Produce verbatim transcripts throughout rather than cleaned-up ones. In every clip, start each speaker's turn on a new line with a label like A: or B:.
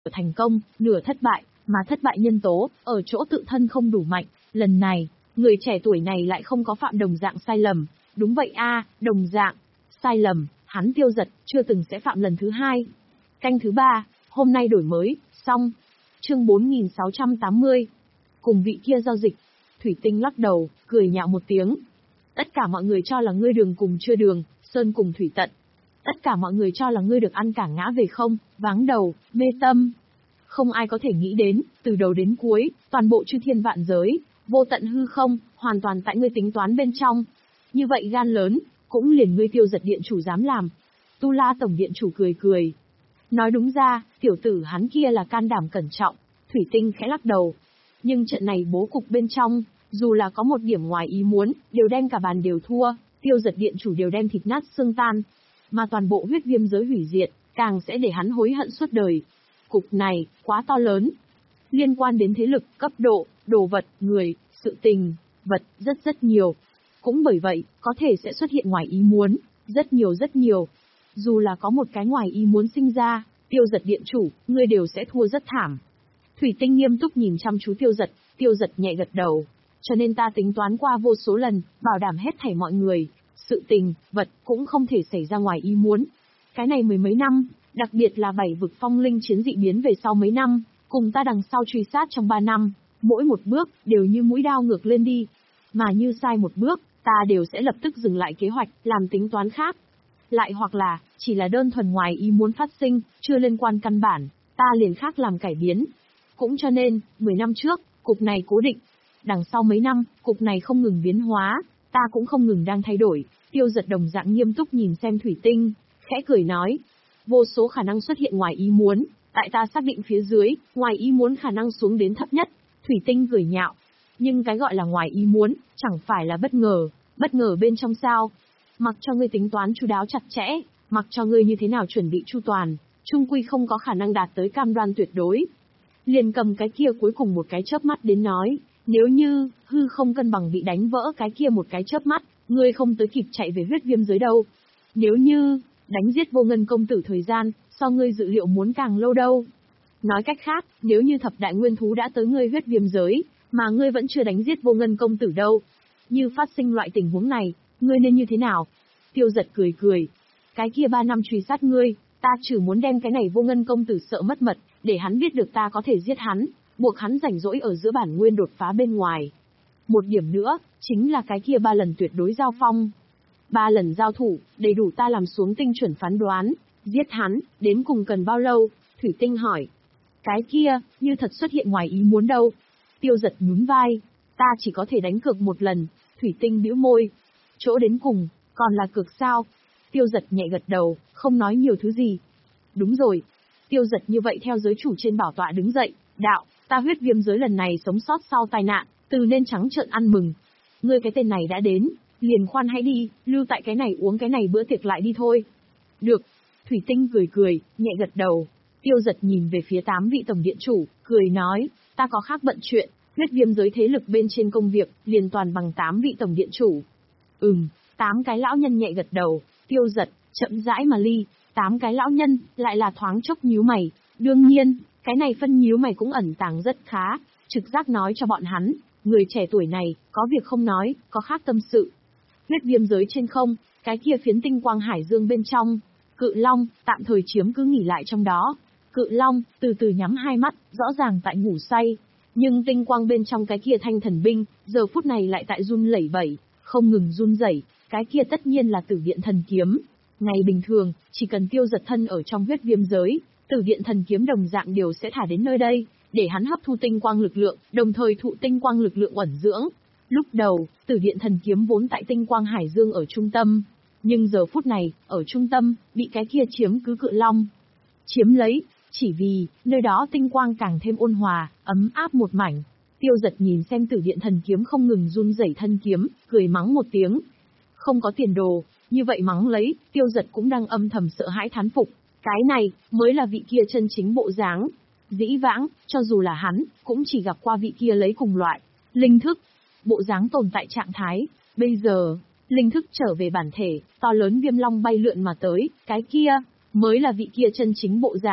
A: thành công, nửa thất bại, mà thất bại nhân tố, ở chỗ tự thân không đủ mạnh. Lần này, người trẻ tuổi này lại không có phạm đồng dạng sai lầm. Đúng vậy a, đồng dạng. Sai lầm, hắn Tiêu Giật, chưa từng sẽ phạm lần thứ hai. Canh thứ ba, hôm nay đổi mới, xong. Chương bốn nghìn sáu trăm tám mươi. Cùng vị kia giao dịch. Thủy Tinh lắc đầu, cười nhạo một tiếng. Tất cả mọi người cho là ngươi đường cùng chưa đường, sơn cùng thủy tận. Tất cả mọi người cho là ngươi được ăn cả ngã về không, váng đầu, mê tâm. Không ai có thể nghĩ đến, từ đầu đến cuối, toàn bộ chư thiên vạn giới, vô tận hư không, hoàn toàn tại ngươi tính toán bên trong. Như vậy gan lớn, cũng liền ngươi Tiêu Giật điện chủ dám làm. Tu La tổng điện chủ cười cười. Nói đúng ra, tiểu tử hắn kia là can đảm cẩn trọng. Thủy Tinh khẽ lắc đầu. Nhưng trận này bố cục bên trong, dù là có một điểm ngoài ý muốn, đều đem cả bàn đều thua, Tiêu Giật điện chủ đều đem thịt nát xương tan. Mà toàn bộ huyết viêm giới hủy diệt, càng sẽ để hắn hối hận suốt đời. Cục này, quá to lớn. Liên quan đến thế lực, cấp độ, đồ vật, người, sự tình, vật, rất rất nhiều. Cũng bởi vậy, có thể sẽ xuất hiện ngoài ý muốn, rất nhiều rất nhiều. Dù là có một cái ngoài ý muốn sinh ra, Tiêu Giật điện chủ, ngươi đều sẽ thua rất thảm. Thủy Tinh nghiêm túc nhìn chăm chú Tiêu Giật, Tiêu Giật nhẹ gật đầu. Cho nên ta tính toán qua vô số lần, bảo đảm hết thảy mọi người, sự tình, vật, cũng không thể xảy ra ngoài ý muốn. Cái này mười mấy năm, đặc biệt là bảy vực phong linh chiến dị biến về sau mấy năm, cùng ta đằng sau truy sát trong ba năm, mỗi một bước, đều như mũi đao ngược lên đi. Mà như sai một bước, ta đều sẽ lập tức dừng lại kế hoạch, làm tính toán khác. Lại hoặc là, chỉ là đơn thuần ngoài ý muốn phát sinh, chưa liên quan căn bản, ta liền khác làm cải biến. Cũng cho nên, mười năm trước, cục này cố định. Đằng sau mấy năm, cục này không ngừng biến hóa, ta cũng không ngừng đang thay đổi. Tiêu Giật đồng dạng nghiêm túc nhìn xem Thủy Tinh, khẽ cười nói. Vô số khả năng xuất hiện ngoài ý muốn, tại ta xác định phía dưới, ngoài ý muốn khả năng xuống đến thấp nhất. Thủy Tinh cười nhạo. Nhưng cái gọi là ngoài ý muốn, chẳng phải là bất ngờ, bất ngờ bên trong sao. Mặc cho ngươi tính toán chu đáo chặt chẽ, mặc cho ngươi như thế nào chuẩn bị chu toàn, chung quy không có khả năng đạt tới cam đoan tuyệt đối. Liền cầm cái kia cuối cùng một cái chớp mắt đến nói, nếu như, hư không cân bằng bị đánh vỡ cái kia một cái chớp mắt, ngươi không tới kịp chạy về huyết viêm giới đâu. Nếu như, đánh giết Vô Ngân công tử thời gian, so ngươi dự liệu muốn càng lâu đâu. Nói cách khác, nếu như thập đại nguyên thú đã tới ngươi huyết viêm giới, mà ngươi vẫn chưa đánh giết Vô Ngân công tử đâu. Như phát sinh loại tình huống này, ngươi nên như thế nào? Tiêu Giật cười cười. Cái kia ba năm truy sát ngươi, ta chỉ muốn đem cái này Vô Ngân công tử sợ mất mật, để hắn biết được ta có thể giết hắn, buộc hắn rảnh rỗi ở giữa bản nguyên đột phá bên ngoài. Một điểm nữa, chính là cái kia ba lần tuyệt đối giao phong. Ba lần giao thủ, đầy đủ ta làm xuống tinh chuẩn phán đoán, giết hắn, đến cùng cần bao lâu? Thủy Tinh hỏi. Cái kia, như thật xuất hiện ngoài ý muốn đâu? Tiêu Giật nhún vai. Ta chỉ có thể đánh cược một lần. Thủy Tinh bĩu môi. Chỗ đến cùng, còn là cược sao? Tiêu Giật nhẹ gật đầu, không nói nhiều thứ gì. Đúng rồi. Tiêu Giật như vậy theo giới chủ trên bảo tọa đứng dậy, đạo, ta huyết viêm giới lần này sống sót sau tai nạn, từ nên trắng trợn ăn mừng. Ngươi cái tên này đã đến, liền khoan hãy đi, lưu tại cái này uống cái này bữa tiệc lại đi thôi. Được. Thủy Tinh cười cười, nhẹ gật đầu. Tiêu Giật nhìn về phía tám vị tổng điện chủ, cười nói, ta có khác bận chuyện, huyết viêm giới thế lực bên trên công việc, liền toàn bằng tám vị tổng điện chủ. Ừm, tám cái lão nhân nhẹ gật đầu, Tiêu Giật, chậm rãi mà ly, tám cái lão nhân, lại là thoáng chốc nhíu mày. Đương nhiên, cái này phân nhíu mày cũng ẩn tàng rất khá, trực giác nói cho bọn hắn, người trẻ tuổi này, có việc không nói, có khác tâm sự. Huyết viêm giới trên không, cái kia phiến tinh quang hải dương bên trong, Cự Long, tạm thời chiếm cứ nghỉ lại trong đó. Cự Long, từ từ nhắm hai mắt, rõ ràng tại ngủ say. Nhưng tinh quang bên trong cái kia thanh thần binh, giờ phút này lại tại run lẩy bẩy, không ngừng run rẩy, cái kia tất nhiên là Tử Điện Thần Kiếm. Ngày bình thường, chỉ cần Tiêu Giật thân ở trong huyết viêm giới, Tử Điện Thần Kiếm đồng dạng đều sẽ thả đến nơi đây, để hắn hấp thu tinh quang lực lượng, đồng thời thụ tinh quang lực lượng ẩn dưỡng. Lúc đầu, Tử Điện Thần Kiếm vốn tại tinh quang hải dương ở trung tâm, nhưng giờ phút này, ở trung tâm, bị cái kia chiếm cứ Cự Long chiếm lấy, chỉ vì, nơi đó tinh quang càng thêm ôn hòa, ấm áp một mảnh. Tiêu Giật nhìn xem Tử Điện Thần Kiếm không ngừng run rẩy thân kiếm, cười mắng một tiếng. Không có tiền đồ, như vậy mắng lấy, Tiêu Giật cũng đang âm thầm sợ hãi thán phục. Cái này, mới là vị kia chân chính bộ dáng. Dĩ vãng, cho dù là hắn, cũng chỉ gặp qua vị kia lấy cùng loại linh thức, bộ dáng tồn tại trạng thái. Bây giờ, linh thức trở về bản thể, to lớn viêm long bay lượn mà tới, cái kia, mới là vị kia chân chính bộ dáng.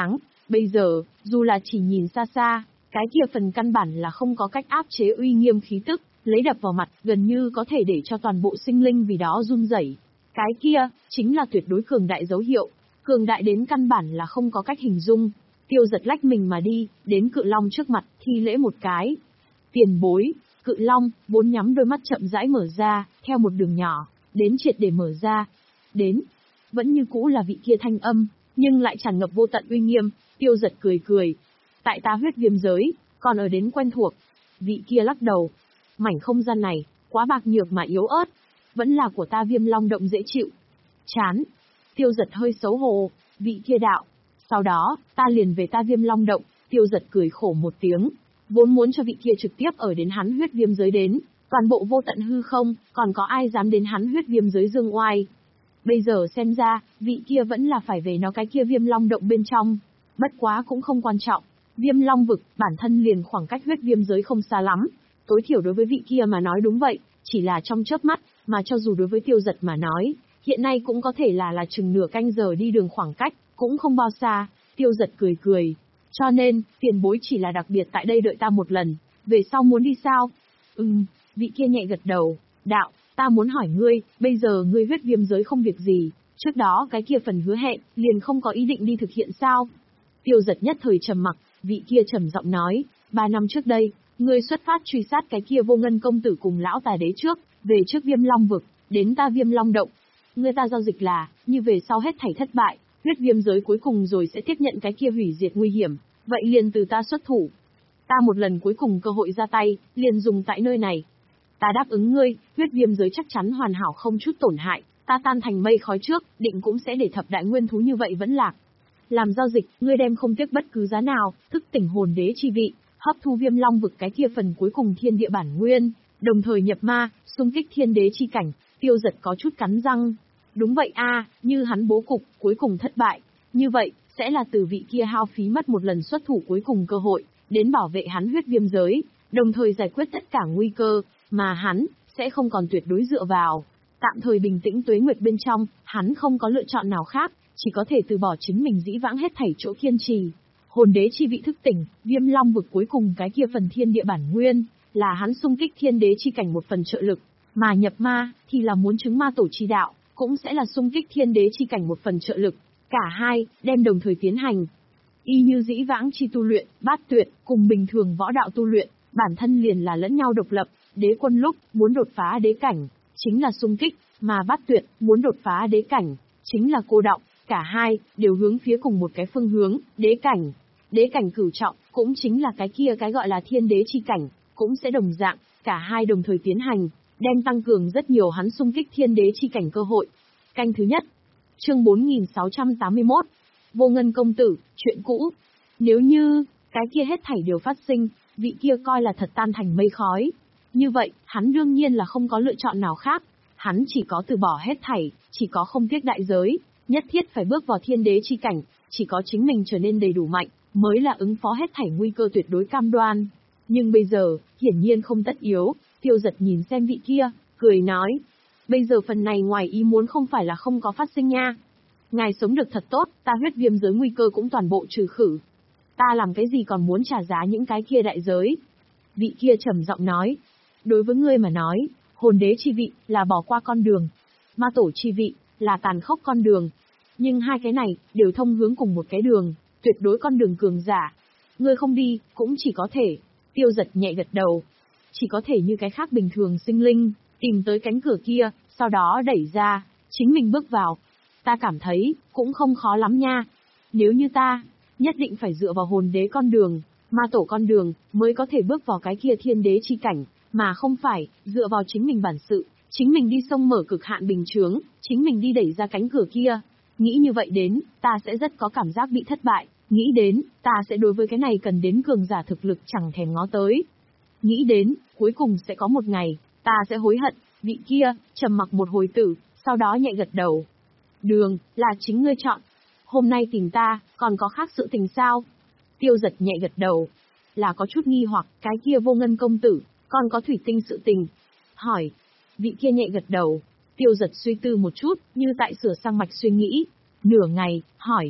A: Bây giờ, dù là chỉ nhìn xa xa, cái kia phần căn bản là không có cách áp chế uy nghiêm khí tức, lấy đập vào mặt, gần như có thể để cho toàn bộ sinh linh vì đó run rẩy. Cái kia, chính là tuyệt đối cường đại dấu hiệu, cường đại đến căn bản là không có cách hình dung. Tiêu Giật lách mình mà đi, đến Cự Long trước mặt, thi lễ một cái. Tiền bối. Cự Long, vốn nhắm đôi mắt chậm rãi mở ra, theo một đường nhỏ, đến triệt để mở ra. Đến, vẫn như cũ là vị kia thanh âm, nhưng lại tràn ngập vô tận uy nghiêm. Tiêu Giật cười cười. Tại ta huyết viêm giới, còn ở đến quen thuộc. Vị kia lắc đầu. Mảnh không gian này, quá bạc nhược mà yếu ớt. Vẫn là của ta Viêm Long động dễ chịu. Chán. Tiêu Giật hơi xấu hổ. Vị kia đạo. Sau đó, ta liền về ta Viêm Long động. Tiêu Giật cười khổ một tiếng. Vốn muốn cho vị kia trực tiếp ở đến hắn huyết viêm giới đến. Toàn bộ vô tận hư không, còn có ai dám đến hắn huyết viêm giới dương oai. Bây giờ xem ra, vị kia vẫn là phải về nó cái kia Viêm Long động bên trong. Bất quá cũng không quan trọng. Viêm Long vực, bản thân liền khoảng cách huyết viêm giới không xa lắm. Tối thiểu đối với vị kia mà nói đúng vậy, chỉ là trong chớp mắt, mà cho dù đối với Tiêu Giật mà nói, hiện nay cũng có thể là là chừng nửa canh giờ đi đường khoảng cách, cũng không bao xa. Tiêu Giật cười cười. Cho nên, tiền bối chỉ là đặc biệt tại đây đợi ta một lần, về sau muốn đi sao? Ừm, vị kia nhẹ gật đầu. Đạo, ta muốn hỏi ngươi, bây giờ ngươi huyết viêm giới không việc gì, trước đó cái kia phần hứa hẹn, liền không có ý định đi thực hiện sao? Tiêu Giật nhất thời trầm mặc, vị kia trầm giọng nói, ba năm trước đây, ngươi xuất phát truy sát cái kia Vô Ngân công tử cùng lão tà đế trước, về trước Viêm Long vực, đến ta Viêm Long động. Ngươi ta giao dịch là, như về sau hết thảy thất bại, huyết viêm giới cuối cùng rồi sẽ tiếp nhận cái kia hủy diệt nguy hiểm, vậy liền từ ta xuất thủ. Ta một lần cuối cùng cơ hội ra tay, liền dùng tại nơi này. Ta đáp ứng ngươi, huyết viêm giới chắc chắn hoàn hảo không chút tổn hại, ta tan thành mây khói trước, định cũng sẽ để thập đại nguyên thú như vậy vẫn lạc. Làm giao dịch, ngươi đem không tiếc bất cứ giá nào, thức tỉnh hồn đế chi vị, hấp thu Viêm Long vực cái kia phần cuối cùng thiên địa bản nguyên, đồng thời nhập ma, xung kích thiên đế chi cảnh. Tiêu Giật có chút cắn răng. Đúng vậy a, như hắn bố cục, cuối cùng thất bại. Như vậy, sẽ là từ vị kia hao phí mất một lần xuất thủ cuối cùng cơ hội, đến bảo vệ hắn huyết viêm giới, đồng thời giải quyết tất cả nguy cơ, mà hắn, sẽ không còn tuyệt đối dựa vào. Tạm thời bình tĩnh tuế nguyệt bên trong, hắn không có lựa chọn nào khác, chỉ có thể từ bỏ chính mình dĩ vãng hết thảy chỗ kiên trì. Hồn đế chi vị thức tỉnh, Viêm Long vực cuối cùng cái kia phần thiên địa bản nguyên, là hắn xung kích thiên đế chi cảnh một phần trợ lực, mà nhập ma, thì là muốn chứng ma tổ chi đạo, cũng sẽ là xung kích thiên đế chi cảnh một phần trợ lực. Cả hai, đem đồng thời tiến hành. Y như dĩ vãng chi tu luyện, bát tuyệt, cùng bình thường võ đạo tu luyện, bản thân liền là lẫn nhau độc lập, đế quân lúc, muốn đột phá đế cảnh, chính là xung kích, mà bát tuyệt, muốn đột phá đế cảnh, chính là cô đọng, cả hai, đều hướng phía cùng một cái phương hướng, đế cảnh. Đế cảnh cửu trọng, cũng chính là cái kia cái gọi là thiên đế chi cảnh, cũng sẽ đồng dạng, cả hai đồng thời tiến hành, đem tăng cường rất nhiều hắn xung kích thiên đế chi cảnh cơ hội. Canh thứ nhất. Chương bốn nghìn sáu trăm tám mươi mốt. Vô Ngân công tử, chuyện cũ. Nếu như, cái kia hết thảy đều phát sinh, vị kia coi là thật tan thành mây khói. Như vậy, hắn đương nhiên là không có lựa chọn nào khác. Hắn chỉ có từ bỏ hết thảy, chỉ có không tiếc đại giới, nhất thiết phải bước vào thiên đế chi cảnh, chỉ có chính mình trở nên đầy đủ mạnh, mới là ứng phó hết thảy nguy cơ tuyệt đối cam đoan. Nhưng bây giờ, hiển nhiên không tất yếu. Tiêu Giật nhìn xem vị kia, cười nói. Bây giờ phần này ngoài ý muốn không phải là không có phát sinh nha. Ngài sống được thật tốt, ta huyết viêm giới nguy cơ cũng toàn bộ trừ khử. Ta làm cái gì còn muốn trả giá những cái kia đại giới? Vị kia trầm giọng nói. Đối với ngươi mà nói, hồn đế chi vị là bỏ qua con đường, ma tổ chi vị là tàn khốc con đường. Nhưng hai cái này đều thông hướng cùng một cái đường, tuyệt đối con đường cường giả. Ngươi không đi, cũng chỉ có thể. Tiêu Giật nhẹ gật đầu. Chỉ có thể như cái khác bình thường sinh linh, tìm tới cánh cửa kia, sau đó đẩy ra, chính mình bước vào. Ta cảm thấy, cũng không khó lắm nha. Nếu như ta, nhất định phải dựa vào hồn đế con đường, ma tổ con đường, mới có thể bước vào cái kia thiên đế chi cảnh, mà không phải, dựa vào chính mình bản sự, chính mình đi sông mở cực hạn bình chướng, chính mình đi đẩy ra cánh cửa kia. Nghĩ như vậy đến, ta sẽ rất có cảm giác bị thất bại, nghĩ đến, ta sẽ đối với cái này cần đến cường giả thực lực chẳng thèm ngó tới. Nghĩ đến, cuối cùng sẽ có một ngày, ta sẽ hối hận. Vị kia, trầm mặc một hồi tử, sau đó nhẹ gật đầu. Đường, là chính ngươi chọn. Hôm nay tìm ta, còn có khác sự tình sao? Tiêu Giật nhẹ gật đầu. Là có chút nghi hoặc, cái kia Vô Ngân công tử, còn có thủy tinh sự tình. Hỏi. Vị kia nhẹ gật đầu. Tiêu Giật suy tư một chút, như tại sửa sang mạch suy nghĩ. Nửa ngày, hỏi.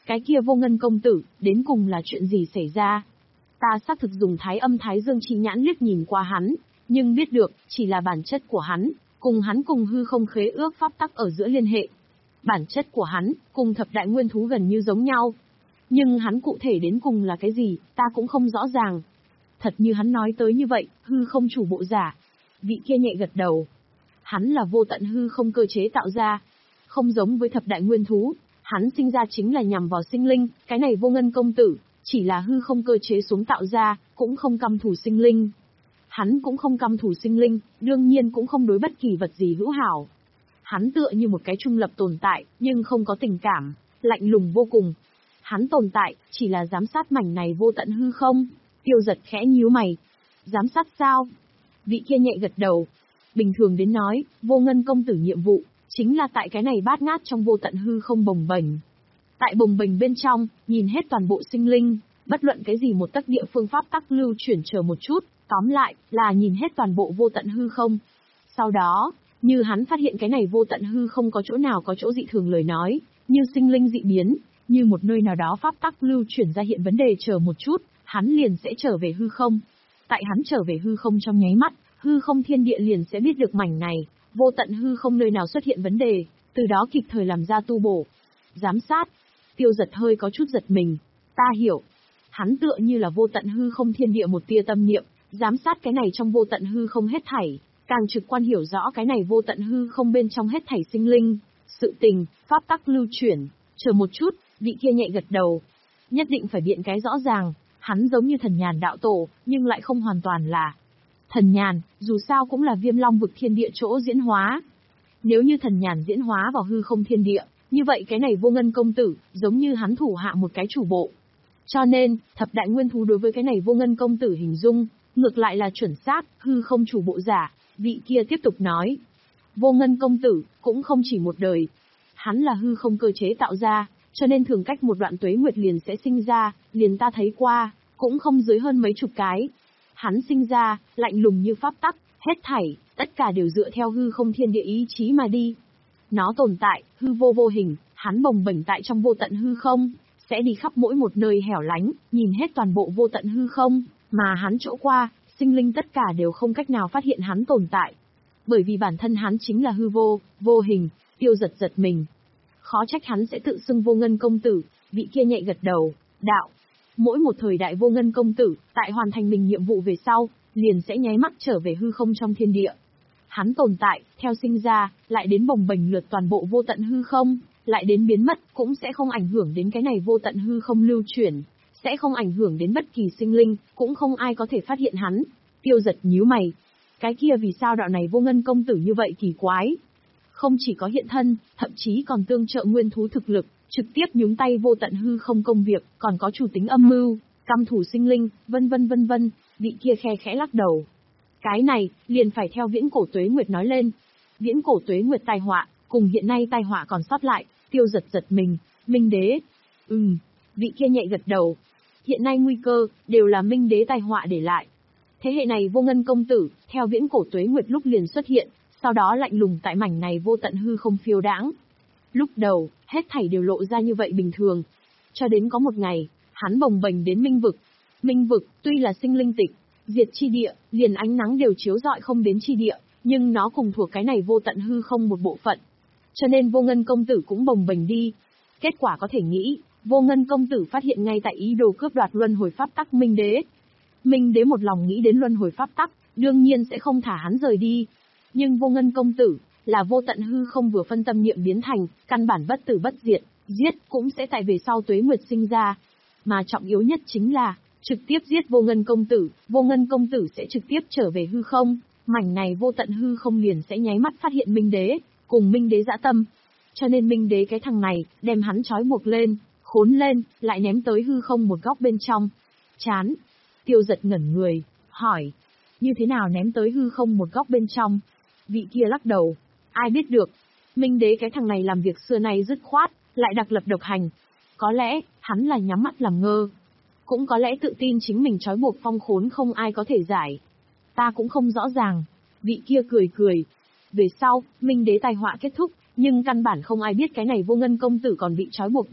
A: Cái kia Vô Ngân công tử, đến cùng là chuyện gì xảy ra? Ta xác thực dùng thái âm thái dương chi nhãn liếc nhìn qua hắn, nhưng biết được, chỉ là bản chất của hắn, cùng hắn cùng hư không khế ước pháp tắc ở giữa liên hệ. Bản chất của hắn, cùng thập đại nguyên thú gần như giống nhau. Nhưng hắn cụ thể đến cùng là cái gì, ta cũng không rõ ràng. Thật như hắn nói tới như vậy, hư không chủ bộ giả. Vị kia nhẹ gật đầu. Hắn là vô tận hư không cơ chế tạo ra. Không giống với thập đại nguyên thú, hắn sinh ra chính là nhằm vào sinh linh, cái này Vô Ngân công tử, chỉ là hư không cơ chế xuống tạo ra, cũng không căm thù sinh linh. Hắn cũng không căm thù sinh linh, đương nhiên cũng không đối bất kỳ vật gì hữu hảo. Hắn tựa như một cái trung lập tồn tại, nhưng không có tình cảm, lạnh lùng vô cùng. Hắn tồn tại, chỉ là giám sát mảnh này vô tận hư không. Tiêu Giật khẽ nhíu mày. Giám sát sao? Vị kia nhẹ gật đầu. Bình thường đến nói, Vô Ngân công tử nhiệm vụ, chính là tại cái này bát ngát trong vô tận hư không bồng bềnh. Tại bồng bềnh bên trong, nhìn hết toàn bộ sinh linh, bất luận cái gì một tấc địa phương pháp tắc lưu chuyển chờ một chút, tóm lại, là nhìn hết toàn bộ vô tận hư không. Sau đó, như hắn phát hiện cái này vô tận hư không có chỗ nào có chỗ dị thường lời nói, như sinh linh dị biến, như một nơi nào đó pháp tắc lưu chuyển ra hiện vấn đề chờ một chút, hắn liền sẽ trở về hư không. Tại hắn trở về hư không trong nháy mắt, hư không thiên địa liền sẽ biết được mảnh này, vô tận hư không nơi nào xuất hiện vấn đề, từ đó kịp thời làm ra tu bổ. Giám sát. Tiêu Giật hơi có chút giật mình. Ta hiểu. Hắn tựa như là vô tận hư không thiên địa một tia tâm niệm, giám sát cái này trong vô tận hư không hết thảy, càng trực quan hiểu rõ cái này vô tận hư không bên trong hết thảy sinh linh, sự tình, pháp tắc lưu chuyển. Chờ một chút, vị kia nhẹ gật đầu. Nhất định phải biện cái rõ ràng, hắn giống như thần nhàn đạo tổ, nhưng lại không hoàn toàn là. Thần nhàn, dù sao cũng là Viêm Long vực thiên địa chỗ diễn hóa. Nếu như thần nhàn diễn hóa vào hư không thiên địa, như vậy cái này Vô Ngân công tử, giống như hắn thủ hạ một cái chủ bộ. Cho nên, thập đại nguyên thú đối với cái này Vô Ngân công tử hình dung, ngược lại là chuẩn xác, hư không chủ bộ giả. Vị kia tiếp tục nói. Vô Ngân công tử, cũng không chỉ một đời. Hắn là hư không cơ chế tạo ra, cho nên thường cách một đoạn tuế nguyệt liền sẽ sinh ra, liền ta thấy qua, cũng không dưới hơn mấy chục cái. Hắn sinh ra, lạnh lùng như pháp tắc, hết thảy, tất cả đều dựa theo hư không thiên địa ý chí mà đi. Nó tồn tại, hư vô vô hình, hắn bồng bềnh tại trong vô tận hư không, sẽ đi khắp mỗi một nơi hẻo lánh, nhìn hết toàn bộ vô tận hư không, mà hắn chỗ qua, sinh linh tất cả đều không cách nào phát hiện hắn tồn tại. Bởi vì bản thân hắn chính là hư vô, vô hình. Tiêu Giật giật mình. Khó trách hắn sẽ tự xưng Vô Ngân công tử, vị kia nhẹ gật đầu. Đạo. Mỗi một thời đại Vô Ngân công tử, tại hoàn thành mình nhiệm vụ về sau, liền sẽ nháy mắt trở về hư không trong thiên địa. Hắn tồn tại, theo sinh ra, lại đến bồng bềnh lượt toàn bộ vô tận hư không, lại đến biến mất, cũng sẽ không ảnh hưởng đến cái này vô tận hư không lưu chuyển, sẽ không ảnh hưởng đến bất kỳ sinh linh, cũng không ai có thể phát hiện hắn. Tiêu Giật nhíu mày. Cái kia vì sao đạo này Vô Ngân công tử như vậy kỳ quái? Không chỉ có hiện thân, thậm chí còn tương trợ nguyên thú thực lực, trực tiếp nhúng tay vô tận hư không công việc, còn có chủ tính âm mưu, căm thủ sinh linh, vân vân vân vân. Vị kia khe khẽ lắc đầu. Cái này, liền phải theo viễn cổ tuế nguyệt nói lên. Viễn cổ tuế nguyệt tai họa, cùng hiện nay tai họa còn sót lại. Tiêu Giật giật mình. Minh đế. Ừm. Vị kia nhẹ gật đầu. Hiện nay nguy cơ, đều là Minh đế tai họa để lại. Thế hệ này Vô Ngân công tử, theo viễn cổ tuế nguyệt lúc liền xuất hiện, sau đó lạnh lùng tại mảnh này vô tận hư không phiêu đãng. Lúc đầu, hết thảy đều lộ ra như vậy bình thường. Cho đến có một ngày, hắn bồng bềnh đến Minh vực. Minh vực, tuy là sinh linh tịch, diệt chi địa, liền ánh nắng đều chiếu rọi không đến chi địa, nhưng nó cùng thuộc cái này vô tận hư không một bộ phận. Cho nên Vô Ngân công tử cũng bồng bềnh đi. Kết quả có thể nghĩ, Vô Ngân công tử phát hiện ngay tại ý đồ cướp đoạt luân hồi pháp tắc Minh đế. Minh đế một lòng nghĩ đến luân hồi pháp tắc, đương nhiên sẽ không thả hắn rời đi. Nhưng Vô Ngân công tử, là vô tận hư không vừa phân tâm niệm biến thành, căn bản bất tử bất diệt, giết cũng sẽ tại về sau tuế nguyệt sinh ra. Mà trọng yếu nhất chính là, trực tiếp giết Vô Ngân công tử, Vô Ngân công tử sẽ trực tiếp trở về hư không, mảnh này vô tận hư không liền sẽ nháy mắt phát hiện Minh đế, cùng Minh đế dã tâm. Cho nên Minh đế cái thằng này, đem hắn trói buộc lên, khốn lên, lại ném tới hư không một góc bên trong. Chán. Tiêu Giật ngẩn người, hỏi. Như thế nào ném tới hư không một góc bên trong? Vị kia lắc đầu. Ai biết được. Minh đế cái thằng này làm việc xưa nay dứt khoát, lại đặc lập độc hành. Có lẽ, hắn là nhắm mắt làm ngơ. Cũng có lẽ tự tin chính mình trói buộc phong khốn không ai có thể giải. Ta cũng không rõ ràng. Vị kia cười cười. Về sau, Minh đế tai họa kết thúc, nhưng căn bản không ai biết cái này Vô Ngân công tử còn bị trói buộc nhốt,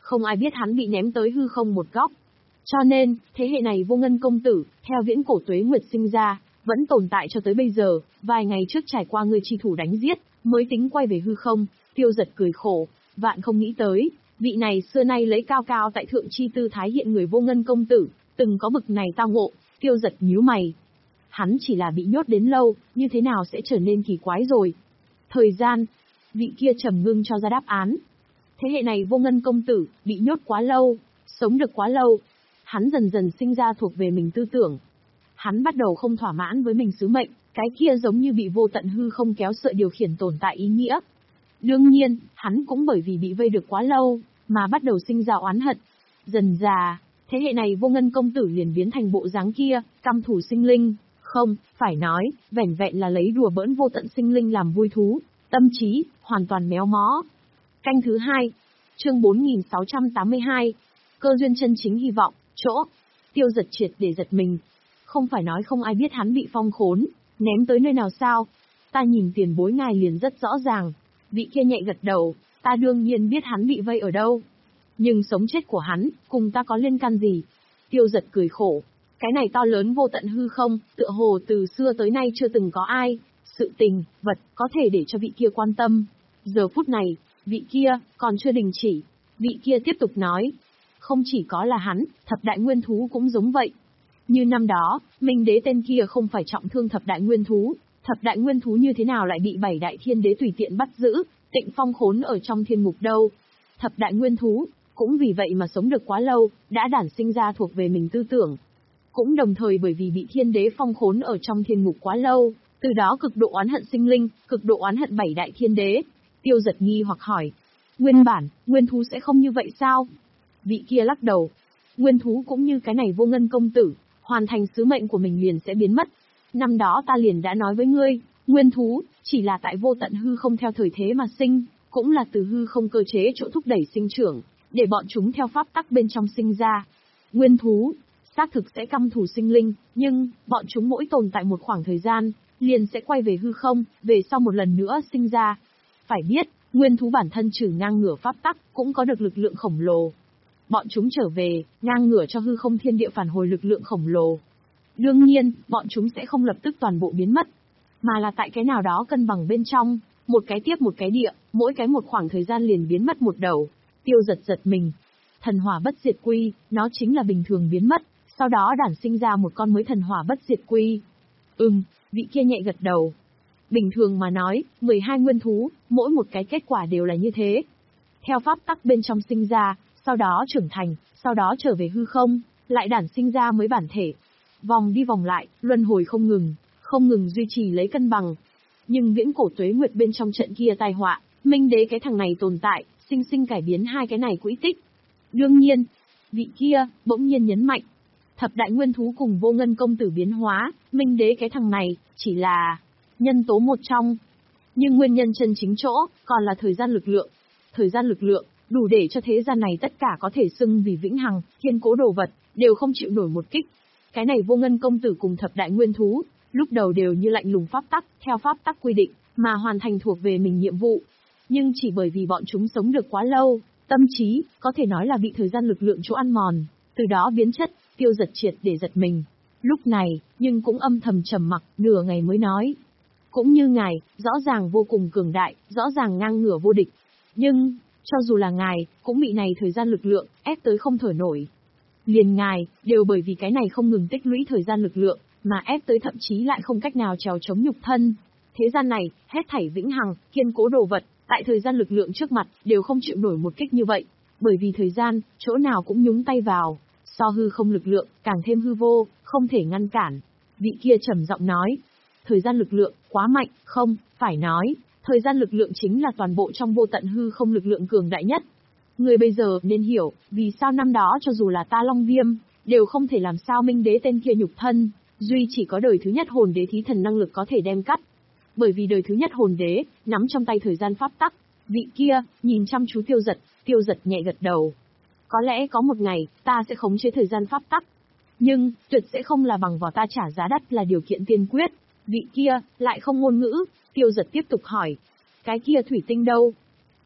A: không ai biết hắn bị ném tới hư không một góc. Cho nên, thế hệ này Vô Ngân công tử, theo viễn cổ tuế nguyệt sinh ra, vẫn tồn tại cho tới bây giờ, vài ngày trước trải qua người chi thủ đánh giết, mới tính quay về hư không. Tiêu Giật cười khổ, vạn không nghĩ tới, vị này xưa nay lấy cao cao tại thượng chi tư thái hiện người Vô Ngân công tử, từng có bực này tao ngộ. Tiêu Giật nhíu mày. Hắn chỉ là bị nhốt đến lâu, như thế nào sẽ trở nên kỳ quái rồi. Thời gian, vị kia trầm ngưng cho ra đáp án. Thế hệ này Vô Ngân công tử, bị nhốt quá lâu, sống được quá lâu. Hắn dần dần sinh ra thuộc về mình tư tưởng. Hắn bắt đầu không thỏa mãn với mình sứ mệnh, cái kia giống như bị vô tận hư không kéo sợi điều khiển tồn tại ý nghĩa. Đương nhiên, hắn cũng bởi vì bị vây được quá lâu, mà bắt đầu sinh ra oán hận. Dần dà, thế hệ này Vô Ngân công tử liền biến thành bộ dáng kia, căm thù sinh linh. Không, phải nói, vẻn vẹn là lấy đùa bỡn vô tận sinh linh làm vui thú, tâm trí, hoàn toàn méo mó. Canh thứ hai, chương bốn nghìn sáu trăm tám mươi hai, cơ duyên chân chính hy vọng, chỗ. Tiêu Giật triệt để giật mình. Không phải nói không ai biết hắn bị phong khốn, ném tới nơi nào sao? Ta nhìn tiền bối ngài liền rất rõ ràng. Vị kia nhẹ gật đầu, ta đương nhiên biết hắn bị vây ở đâu. Nhưng sống chết của hắn, cùng ta có liên can gì? Tiêu Giật cười khổ. Cái này to lớn vô tận hư không, tựa hồ từ xưa tới nay chưa từng có ai, sự tình, vật, có thể để cho vị kia quan tâm. Giờ phút này, vị kia, còn chưa đình chỉ. Vị kia tiếp tục nói. Không chỉ có là hắn, thập đại nguyên thú cũng giống vậy. Như năm đó, Minh đế tên kia không phải trọng thương thập đại nguyên thú. Thập đại nguyên thú như thế nào lại bị bảy đại thiên đế tùy tiện bắt giữ, tịnh phong khốn ở trong thiên ngục đâu. Thập đại nguyên thú, cũng vì vậy mà sống được quá lâu, đã đản sinh ra thuộc về mình tư tưởng. Cũng đồng thời bởi vì bị thiên đế phong khốn ở trong thiên ngục quá lâu, từ đó cực độ oán hận sinh linh, cực độ oán hận bảy đại thiên đế. Tiêu Giật nghi hoặc hỏi. Nguyên bản, nguyên thú sẽ không như vậy sao? Vị kia lắc đầu. Nguyên thú cũng như cái này Vô Ngân công tử, hoàn thành sứ mệnh của mình liền sẽ biến mất. Năm đó ta liền đã nói với ngươi, nguyên thú, chỉ là tại vô tận hư không theo thời thế mà sinh, cũng là từ hư không cơ chế chỗ thúc đẩy sinh trưởng, để bọn chúng theo pháp tắc bên trong sinh ra. Nguyên thú, xác thực sẽ căm thù sinh linh, nhưng, bọn chúng mỗi tồn tại một khoảng thời gian, liền sẽ quay về hư không, về sau một lần nữa sinh ra. Phải biết, nguyên thú bản thân trừ ngang ngửa pháp tắc, cũng có được lực lượng khổng lồ. Bọn chúng trở về, ngang ngửa cho hư không thiên địa phản hồi lực lượng khổng lồ. Đương nhiên, bọn chúng sẽ không lập tức toàn bộ biến mất, mà là tại cái nào đó cân bằng bên trong, một cái tiếp một cái địa, mỗi cái một khoảng thời gian liền biến mất một đầu. Tiêu Giật giật mình. Thần hỏa bất diệt quy, nó chính là bình thường biến mất, sau đó đản sinh ra một con mới thần hỏa bất diệt quy. Ừm, vị kia nhẹ gật đầu. Bình thường mà nói, mười hai nguyên thú, mỗi một cái kết quả đều là như thế. Theo pháp tắc bên trong sinh ra, sau đó trưởng thành, sau đó trở về hư không, lại đản sinh ra mới bản thể. Vòng đi vòng lại, luân hồi không ngừng, không ngừng duy trì lấy cân bằng. Nhưng viễn cổ tuế nguyệt bên trong trận kia tai họa, Minh đế cái thằng này tồn tại, sinh sinh cải biến hai cái này quỹ tích. Đương nhiên, vị kia, bỗng nhiên nhấn mạnh. Thập đại nguyên thú cùng Vô Ngân công tử biến hóa, Minh đế cái thằng này, chỉ là nhân tố một trong. Nhưng nguyên nhân chân chính chỗ, còn là thời gian lực lượng. Thời gian lực lượng, đủ để cho thế gian này tất cả có thể xưng vì vĩnh hằng, kiên cố đồ vật, đều không chịu nổi một kích. Cái này Vô Ngân công tử cùng thập đại nguyên thú, lúc đầu đều như lạnh lùng pháp tắc, theo pháp tắc quy định, mà hoàn thành thuộc về mình nhiệm vụ. Nhưng chỉ bởi vì bọn chúng sống được quá lâu, tâm trí, có thể nói là bị thời gian lực lượng chỗ ăn mòn, từ đó biến chất. Tiêu Giật triệt để giật mình. Lúc này, nhưng cũng âm thầm trầm mặc, nửa ngày mới nói. Cũng như ngài, rõ ràng vô cùng cường đại, rõ ràng ngang ngửa vô địch. Nhưng, cho dù là ngài, cũng bị này thời gian lực lượng, ép tới không thở nổi. Liền ngài, đều bởi vì cái này không ngừng tích lũy thời gian lực lượng, mà ép tới thậm chí lại không cách nào trèo chống nhục thân. Thế gian này, hết thảy vĩnh hằng, kiên cố đồ vật, tại thời gian lực lượng trước mặt, đều không chịu nổi một kích như vậy. Bởi vì thời gian, chỗ nào cũng nhúng tay vào. So hư không lực lượng, càng thêm hư vô, không thể ngăn cản. Vị kia trầm giọng nói. Thời gian lực lượng, quá mạnh, không, phải nói. Thời gian lực lượng chính là toàn bộ trong vô tận hư không lực lượng cường đại nhất. Người bây giờ nên hiểu, vì sao năm đó cho dù là ta Long Viêm, đều không thể làm sao Minh đế tên kia nhục thân, duy chỉ có đời thứ nhất hồn đế thí thần năng lực có thể đem cắt. Bởi vì đời thứ nhất hồn đế, nắm trong tay thời gian pháp tắc. Vị kia, nhìn chăm chú Tiêu Giật, Tiêu Giật nhẹ gật đầu. Có lẽ có một ngày, ta sẽ khống chế thời gian pháp tắc. Nhưng, tuyệt sẽ không là bằng vào ta trả giá đắt là điều kiện tiên quyết. Vị kia, lại không ngôn ngữ, Tiêu Giật tiếp tục hỏi. Cái kia thủy tinh đâu?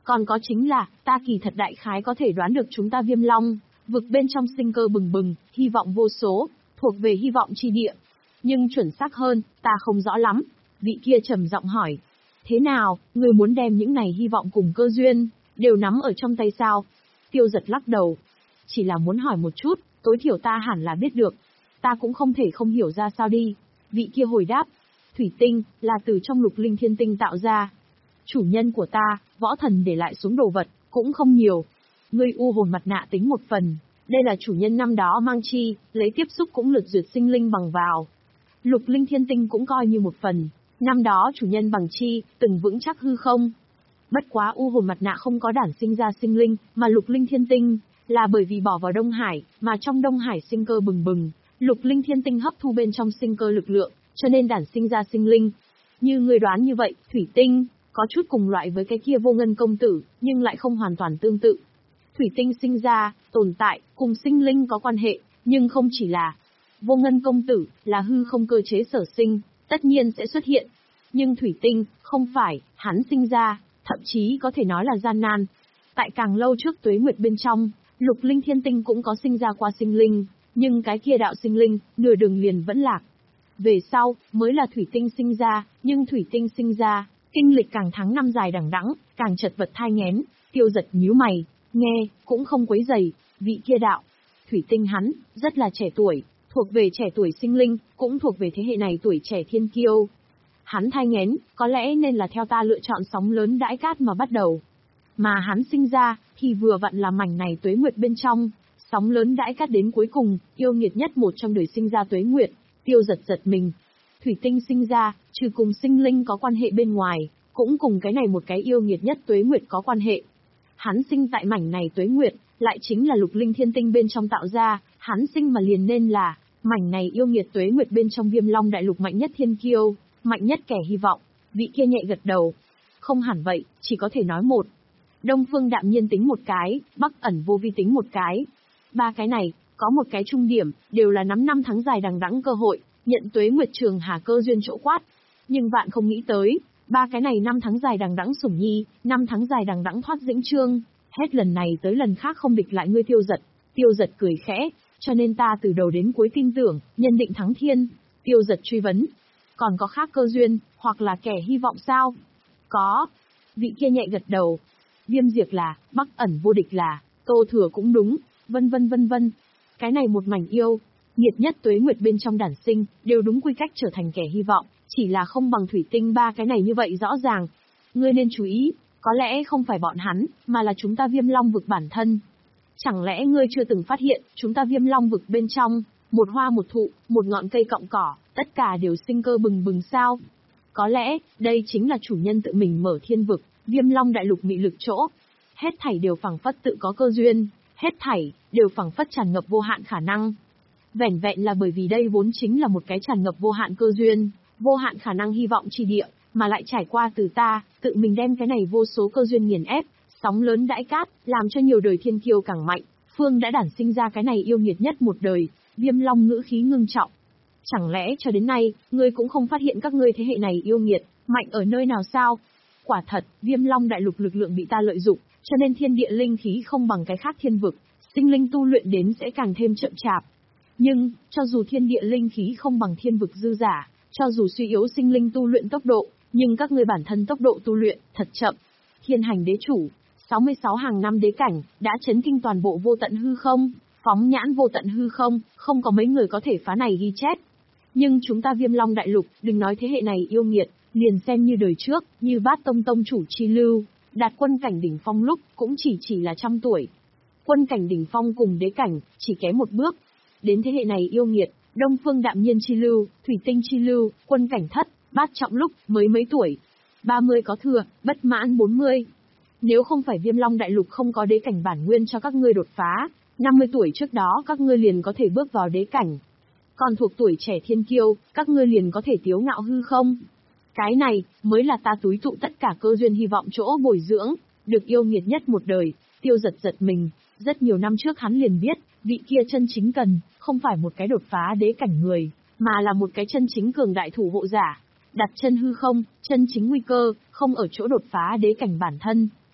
A: Còn có chính là, ta kỳ thật đại khái có thể đoán được chúng ta Viêm Long, vực bên trong sinh cơ bừng bừng, hy vọng vô số, thuộc về hy vọng chi địa. Nhưng chuẩn xác hơn, ta không rõ lắm. Vị kia trầm giọng hỏi. Thế nào, ngươi muốn đem những này hy vọng cùng cơ duyên, đều nắm ở trong tay sao? Tiêu Giật lắc đầu. Chỉ là muốn hỏi một chút, tối thiểu ta hẳn là biết được. Ta cũng không thể không hiểu ra sao đi. Vị kia hồi đáp. Thủy tinh, là từ trong lục linh thiên tinh tạo ra. Chủ nhân của ta, võ thần để lại xuống đồ vật, cũng không nhiều. Ngươi u hồn mặt nạ tính một phần. Đây là chủ nhân năm đó mang chi, lấy tiếp xúc cũng lượt duyệt sinh linh bằng vào. Lục linh thiên tinh cũng coi như một phần. Năm đó chủ nhân bằng chi, từng vững chắc hư không. Bất quá u hồn mặt nạ không có đản sinh ra sinh linh, mà lục linh thiên tinh, là bởi vì bỏ vào Đông Hải, mà trong Đông Hải sinh cơ bừng bừng. Lục linh thiên tinh hấp thu bên trong sinh cơ lực lượng, cho nên đản sinh ra sinh linh. Như người đoán như vậy, thủy tinh, có chút cùng loại với cái kia vô ngân công tử, nhưng lại không hoàn toàn tương tự. Thủy tinh sinh ra, tồn tại, cùng sinh linh có quan hệ, nhưng không chỉ là. Vô ngân công tử, là hư không cơ chế sở sinh, tất nhiên sẽ xuất hiện. Nhưng thủy tinh, không phải, hắn sinh ra, thậm chí có thể nói là gian nan. Tại càng lâu trước tuế nguyệt bên trong, lục linh thiên tinh cũng có sinh ra qua sinh linh, nhưng cái kia đạo sinh linh, nửa đường liền vẫn lạc. Về sau, mới là thủy tinh sinh ra, nhưng thủy tinh sinh ra, kinh lịch càng tháng năm dài đằng đẵng, càng chật vật thai nghén. Tiêu Giật nhíu mày, nghe, cũng không quấy dày, vị kia đạo. Thủy tinh hắn, rất là trẻ tuổi, thuộc về trẻ tuổi sinh linh, cũng thuộc về thế hệ này tuổi trẻ thiên kiêu. Hắn thai nghén, có lẽ nên là theo ta lựa chọn sóng lớn đãi cát mà bắt đầu. Mà hắn sinh ra, thì vừa vặn là mảnh này tuế nguyệt bên trong, sóng lớn đãi cát đến cuối cùng, yêu nghiệt nhất một trong đời sinh ra tuế nguyệt. Tiêu Giật giật mình. Thủy tinh sinh ra, trừ cùng sinh linh có quan hệ bên ngoài, cũng cùng cái này một cái yêu nghiệt nhất tuế nguyệt có quan hệ. Hắn sinh tại mảnh này tuế nguyệt, lại chính là lục linh thiên tinh bên trong tạo ra, hắn sinh mà liền nên là, mảnh này yêu nghiệt tuế nguyệt bên trong Viêm Long đại lục mạnh nhất thiên kiêu, mạnh nhất kẻ hy vọng. Vị kia nhẹ gật đầu. Không hẳn vậy, chỉ có thể nói một. Đông Phương đạm nhiên tính một cái, Bắc ẩn vô vi tính một cái. Ba cái này, có một cái trung điểm, đều là nắm năm tháng dài đằng đẵng cơ hội, nhận tuế nguyệt trường hà cơ duyên chỗ quát. Nhưng vạn không nghĩ tới, ba cái này năm tháng dài đằng đẵng sủng nhi, năm tháng dài đằng đẵng thoát dĩnh trương, hết lần này tới lần khác không địch lại ngươi Tiêu Giật. Tiêu Giật cười khẽ, cho nên ta từ đầu đến cuối tin tưởng, nhân định thắng thiên. Tiêu Giật truy vấn, còn có khác cơ duyên, hoặc là kẻ hy vọng sao? Có. Vị kia nhẹ gật đầu. Viêm Diệp là, Bắc ẩn vô địch là, Tô Thừa cũng đúng, vân vân vân vân. Cái này một mảnh yêu, nghiệt nhất tuế nguyệt bên trong đản sinh, đều đúng quy cách trở thành kẻ hy vọng, chỉ là không bằng thủy tinh ba cái này như vậy rõ ràng. Ngươi nên chú ý, có lẽ không phải bọn hắn, mà là chúng ta Viêm Long vực bản thân. Chẳng lẽ ngươi chưa từng phát hiện, chúng ta Viêm Long vực bên trong, một hoa một thụ, một ngọn cây cọng cỏ, tất cả đều sinh cơ bừng bừng sao? Có lẽ, đây chính là chủ nhân tự mình mở thiên vực, Viêm Long đại lục mị lực chỗ. Hết thảy đều phảng phất tự có cơ duyên, hết thảy đều phảng phất tràn ngập vô hạn khả năng. Vẻn vẹn là bởi vì đây vốn chính là một cái tràn ngập vô hạn cơ duyên, vô hạn khả năng hy vọng chi địa, mà lại trải qua từ ta, tự mình đem cái này vô số cơ duyên nghiền ép, sóng lớn đãi cát, làm cho nhiều đời thiên kiêu càng mạnh, phương đã đản sinh ra cái này yêu nghiệt nhất một đời. Viêm Long ngữ khí ngưng trọng. Chẳng lẽ cho đến nay, ngươi cũng không phát hiện các ngươi thế hệ này yêu nghiệt, mạnh ở nơi nào sao? Quả thật, Viêm Long đại lục lực lượng bị ta lợi dụng, cho nên thiên địa linh khí không bằng cái khác thiên vực, sinh linh tu luyện đến sẽ càng thêm chậm chạp. Nhưng, cho dù thiên địa linh khí không bằng thiên vực dư giả, cho dù suy yếu sinh linh tu luyện tốc độ, nhưng các ngươi bản thân tốc độ tu luyện thật chậm. Thiên hành đế chủ, sáu mươi sáu hàng năm đế cảnh, đã chấn kinh toàn bộ vô tận hư không, phóng nhãn vô tận hư không, không có mấy người có thể phá này ghi chép. Nhưng chúng ta Viêm Long đại lục, đừng nói thế hệ này yêu nghiệt, liền xem như đời trước, như Bát Tông tông chủ Chi Lưu, đạt quân cảnh đỉnh phong lúc, cũng chỉ chỉ là trăm tuổi. Quân cảnh đỉnh phong cùng đế cảnh, chỉ kém một bước. Đến thế hệ này yêu nghiệt, Đông Phương đạm nhiên Chi Lưu, Thủy tinh Chi Lưu, quân cảnh thất, bát trọng lúc, mới mấy tuổi. ba mươi có thừa, bất mãn bốn mươi. Nếu không phải Viêm Long đại lục không có đế cảnh bản nguyên cho các ngươi đột phá, năm mươi tuổi trước đó các ngươi liền có thể bước vào đế cảnh. Còn thuộc tuổi trẻ thiên kiêu, các ngươi liền có thể tiếu ngạo hư không. Cái này, mới là ta túi tụ tất cả cơ duyên hy vọng chỗ bồi dưỡng, được yêu nghiệt nhất một đời. Tiêu Giật giật mình, rất nhiều năm trước hắn liền biết, vị kia chân chính cần, không phải một cái đột phá đế cảnh người, mà là một cái chân chính cường đại thủ hộ giả. Đặt chân hư không, chân chính nguy cơ, không ở chỗ đột phá đế cảnh bản thân,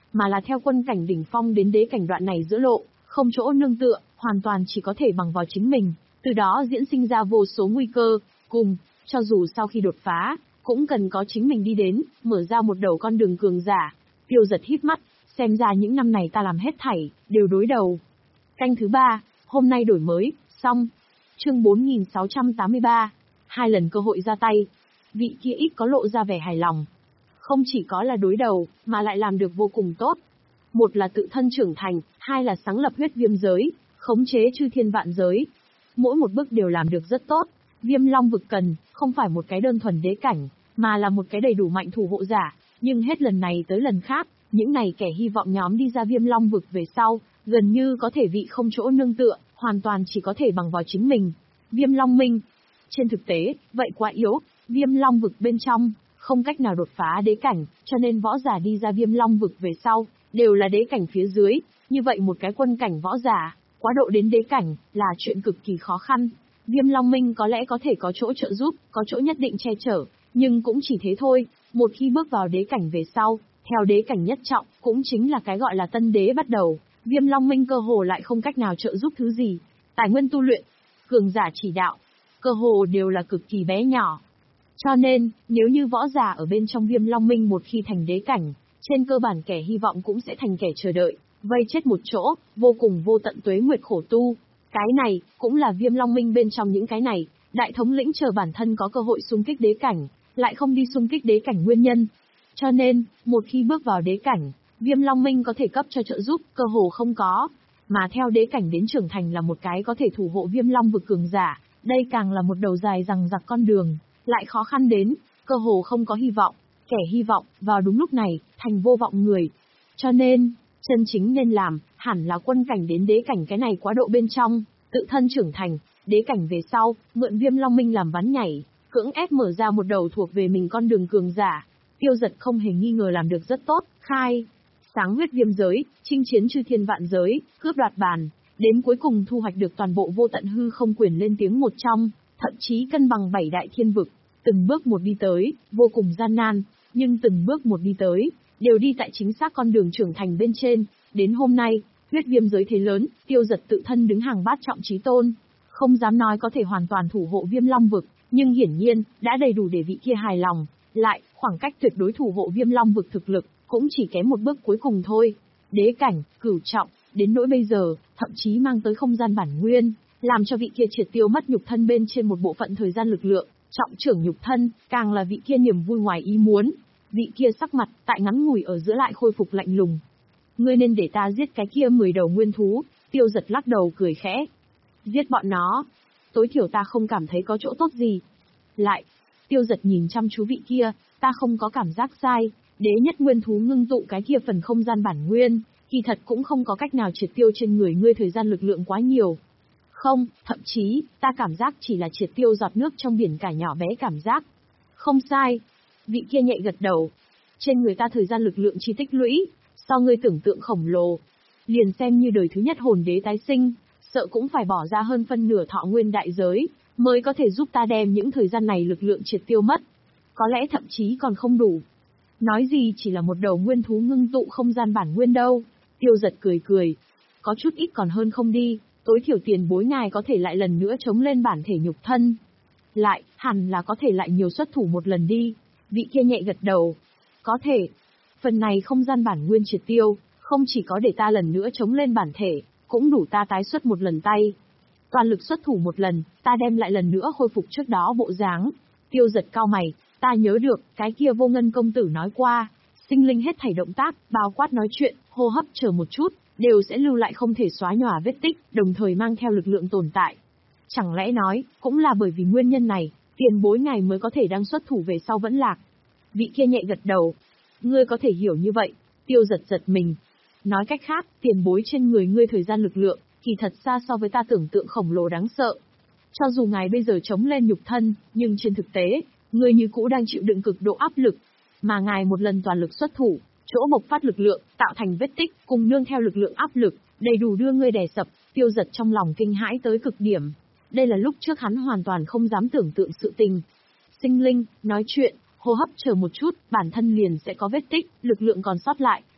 A: mà là theo quân cảnh đỉnh phong đến đế cảnh đoạn này giữa lộ, không chỗ nương tựa, hoàn toàn chỉ có thể bằng vào chính mình, từ đó diễn sinh ra vô số nguy cơ, cùng, cho dù sau khi đột phá, cũng cần có chính mình đi đến, mở ra một đầu con đường cường giả. Tiêu Giật híp mắt, xem ra những năm này ta làm hết thảy, đều đối đầu. Canh thứ ba, hôm nay đổi mới, xong. Chương bốn nghìn sáu trăm tám mươi ba, hai lần cơ hội ra tay. Vị kia ít có lộ ra vẻ hài lòng. Không chỉ có là đối đầu, mà lại làm được vô cùng tốt. Một là tự thân trưởng thành, hai là sáng lập huyết viêm giới, khống chế chư thiên vạn giới. Mỗi một bước đều làm được rất tốt. Viêm Long vực cần, không phải một cái đơn thuần đế cảnh, mà là một cái đầy đủ mạnh thủ hộ giả. Nhưng hết lần này tới lần khác, những này kẻ hy vọng nhóm đi ra Viêm Long vực về sau, gần như có thể vị không chỗ nương tựa, hoàn toàn chỉ có thể bằng vào chính mình. Viêm Long Minh. Trên thực tế, vậy quá yếu, Viêm Long vực bên trong, không cách nào đột phá đế cảnh, cho nên võ giả đi ra Viêm Long vực về sau, đều là đế cảnh phía dưới, như vậy một cái quân cảnh võ giả, quá độ đến đế cảnh, là chuyện cực kỳ khó khăn. Viêm Long Minh có lẽ có thể có chỗ trợ giúp, có chỗ nhất định che chở, nhưng cũng chỉ thế thôi, một khi bước vào đế cảnh về sau, theo đế cảnh nhất trọng, cũng chính là cái gọi là tân đế bắt đầu, Viêm Long Minh cơ hồ lại không cách nào trợ giúp thứ gì. Tài nguyên tu luyện, cường giả chỉ đạo, cơ hồ đều là cực kỳ bé nhỏ. Cho nên, nếu như võ giả ở bên trong Viêm Long Minh một khi thành đế cảnh, trên cơ bản kẻ hy vọng cũng sẽ thành kẻ chờ đợi, vây chết một chỗ, vô cùng vô tận tuế nguyệt khổ tu. Cái này, cũng là Viêm Long Minh bên trong những cái này, đại thống lĩnh chờ bản thân có cơ hội xung kích đế cảnh, lại không đi xung kích đế cảnh nguyên nhân. Cho nên, một khi bước vào đế cảnh, Viêm Long Minh có thể cấp cho trợ giúp, cơ hồ không có. Mà theo đế cảnh đến trưởng thành là một cái có thể thủ hộ Viêm Long vực cường giả, đây càng là một đầu dài rằng rặc con đường, lại khó khăn đến, cơ hồ không có hy vọng, kẻ hy vọng, vào đúng lúc này, thành vô vọng người. Cho nên, chân chính nên làm, hẳn là quân cảnh đến đế cảnh cái này quá độ bên trong, tự thân trưởng thành, đế cảnh về sau, mượn Viêm Long Minh làm ván nhảy, cưỡng ép mở ra một đầu thuộc về mình con đường cường giả. Tiêu Giật không hề nghi ngờ làm được rất tốt, khai sáng huyết viêm giới, chinh chiến chư thiên vạn giới, cướp đoạt bàn, đến cuối cùng thu hoạch được toàn bộ vô tận hư không quyền lên tiếng một trong, thậm chí cân bằng bảy đại thiên vực, từng bước một đi tới, vô cùng gian nan, nhưng từng bước một đi tới, đều đi tại chính xác con đường trưởng thành bên trên. Đến hôm nay, huyết viêm giới thế lớn, Tiêu Giật tự thân đứng hàng bát trọng chí tôn, không dám nói có thể hoàn toàn thủ hộ Viêm Long vực, nhưng hiển nhiên đã đầy đủ để vị kia hài lòng. Lại, khoảng cách tuyệt đối thủ hộ Viêm Long vực thực lực, cũng chỉ kém một bước cuối cùng thôi. Đế cảnh, cửu trọng, đến nỗi bây giờ, thậm chí mang tới không gian bản nguyên, làm cho vị kia triệt tiêu mất nhục thân bên trên một bộ phận thời gian lực lượng, trọng trưởng nhục thân, càng là vị kia niềm vui ngoài ý muốn. Vị kia sắc mặt, tại ngắn ngủi ở giữa lại khôi phục lạnh lùng. Ngươi nên để ta giết cái kia mười đầu nguyên thú, Tiêu Giật lắc đầu cười khẽ. Giết bọn nó, tối thiểu ta không cảm thấy có chỗ tốt gì. Lại, Tiêu Giật nhìn chăm chú vị kia, ta không có cảm giác sai, đế nhất nguyên thú ngưng tụ cái kia phần không gian bản nguyên, kỳ thật cũng không có cách nào triệt tiêu trên người ngươi thời gian lực lượng quá nhiều. Không, thậm chí, ta cảm giác chỉ là triệt tiêu giọt nước trong biển cả nhỏ bé cảm giác. Không sai. Vị kia nhẹ gật đầu. Trên người ta thời gian lực lượng chi tích lũy, so ngươi tưởng tượng khổng lồ. Liền xem như đời thứ nhất hồn đế tái sinh, sợ cũng phải bỏ ra hơn phân nửa thọ nguyên đại giới, mới có thể giúp ta đem những thời gian này lực lượng triệt tiêu mất. Có lẽ thậm chí còn không đủ. Nói gì chỉ là một đầu nguyên thú ngưng tụ không gian bản nguyên đâu. Tiêu Giật cười cười. Có chút ít còn hơn không đi, tối thiểu tiền bối ngài có thể lại lần nữa chống lên bản thể nhục thân. Lại, hẳn là có thể lại nhiều xuất thủ một lần đi. Vị kia nhẹ gật đầu. Có thể. Phần này không gian bản nguyên triệt tiêu, không chỉ có để ta lần nữa chống lên bản thể, cũng đủ ta tái xuất một lần tay. Toàn lực xuất thủ một lần, ta đem lại lần nữa khôi phục trước đó bộ dáng. Tiêu Giật cau mày, ta nhớ được, cái kia Vô Ngân công tử nói qua, sinh linh hết thảy động tác, bao quát nói chuyện, hô hấp chờ một chút, đều sẽ lưu lại không thể xóa nhòa vết tích, đồng thời mang theo lực lượng tồn tại. Chẳng lẽ nói, cũng là bởi vì nguyên nhân này, tiền bối ngài mới có thể đang xuất thủ về sau vẫn lạc. Vị kia nhẹ gật đầu. Ngươi có thể hiểu như vậy. Tiêu Giật giật mình. Nói cách khác, tiền bối trên người ngươi thời gian lực lượng, kỳ thật xa so với ta tưởng tượng khổng lồ đáng sợ. Cho dù ngài bây giờ chống lên nhục thân, nhưng trên thực tế, ngươi như cũ đang chịu đựng cực độ áp lực. Mà ngài một lần toàn lực xuất thủ, chỗ bộc phát lực lượng, tạo thành vết tích, cùng nương theo lực lượng áp lực, đầy đủ đưa ngươi đè sập. Tiêu Giật trong lòng kinh hãi tới cực điểm. Đây là lúc trước hắn hoàn toàn không dám tưởng tượng sự tình. Sinh linh, nói chuyện, hô hấp chờ một chút, bản thân liền sẽ có vết tích, lực lượng còn sót lại,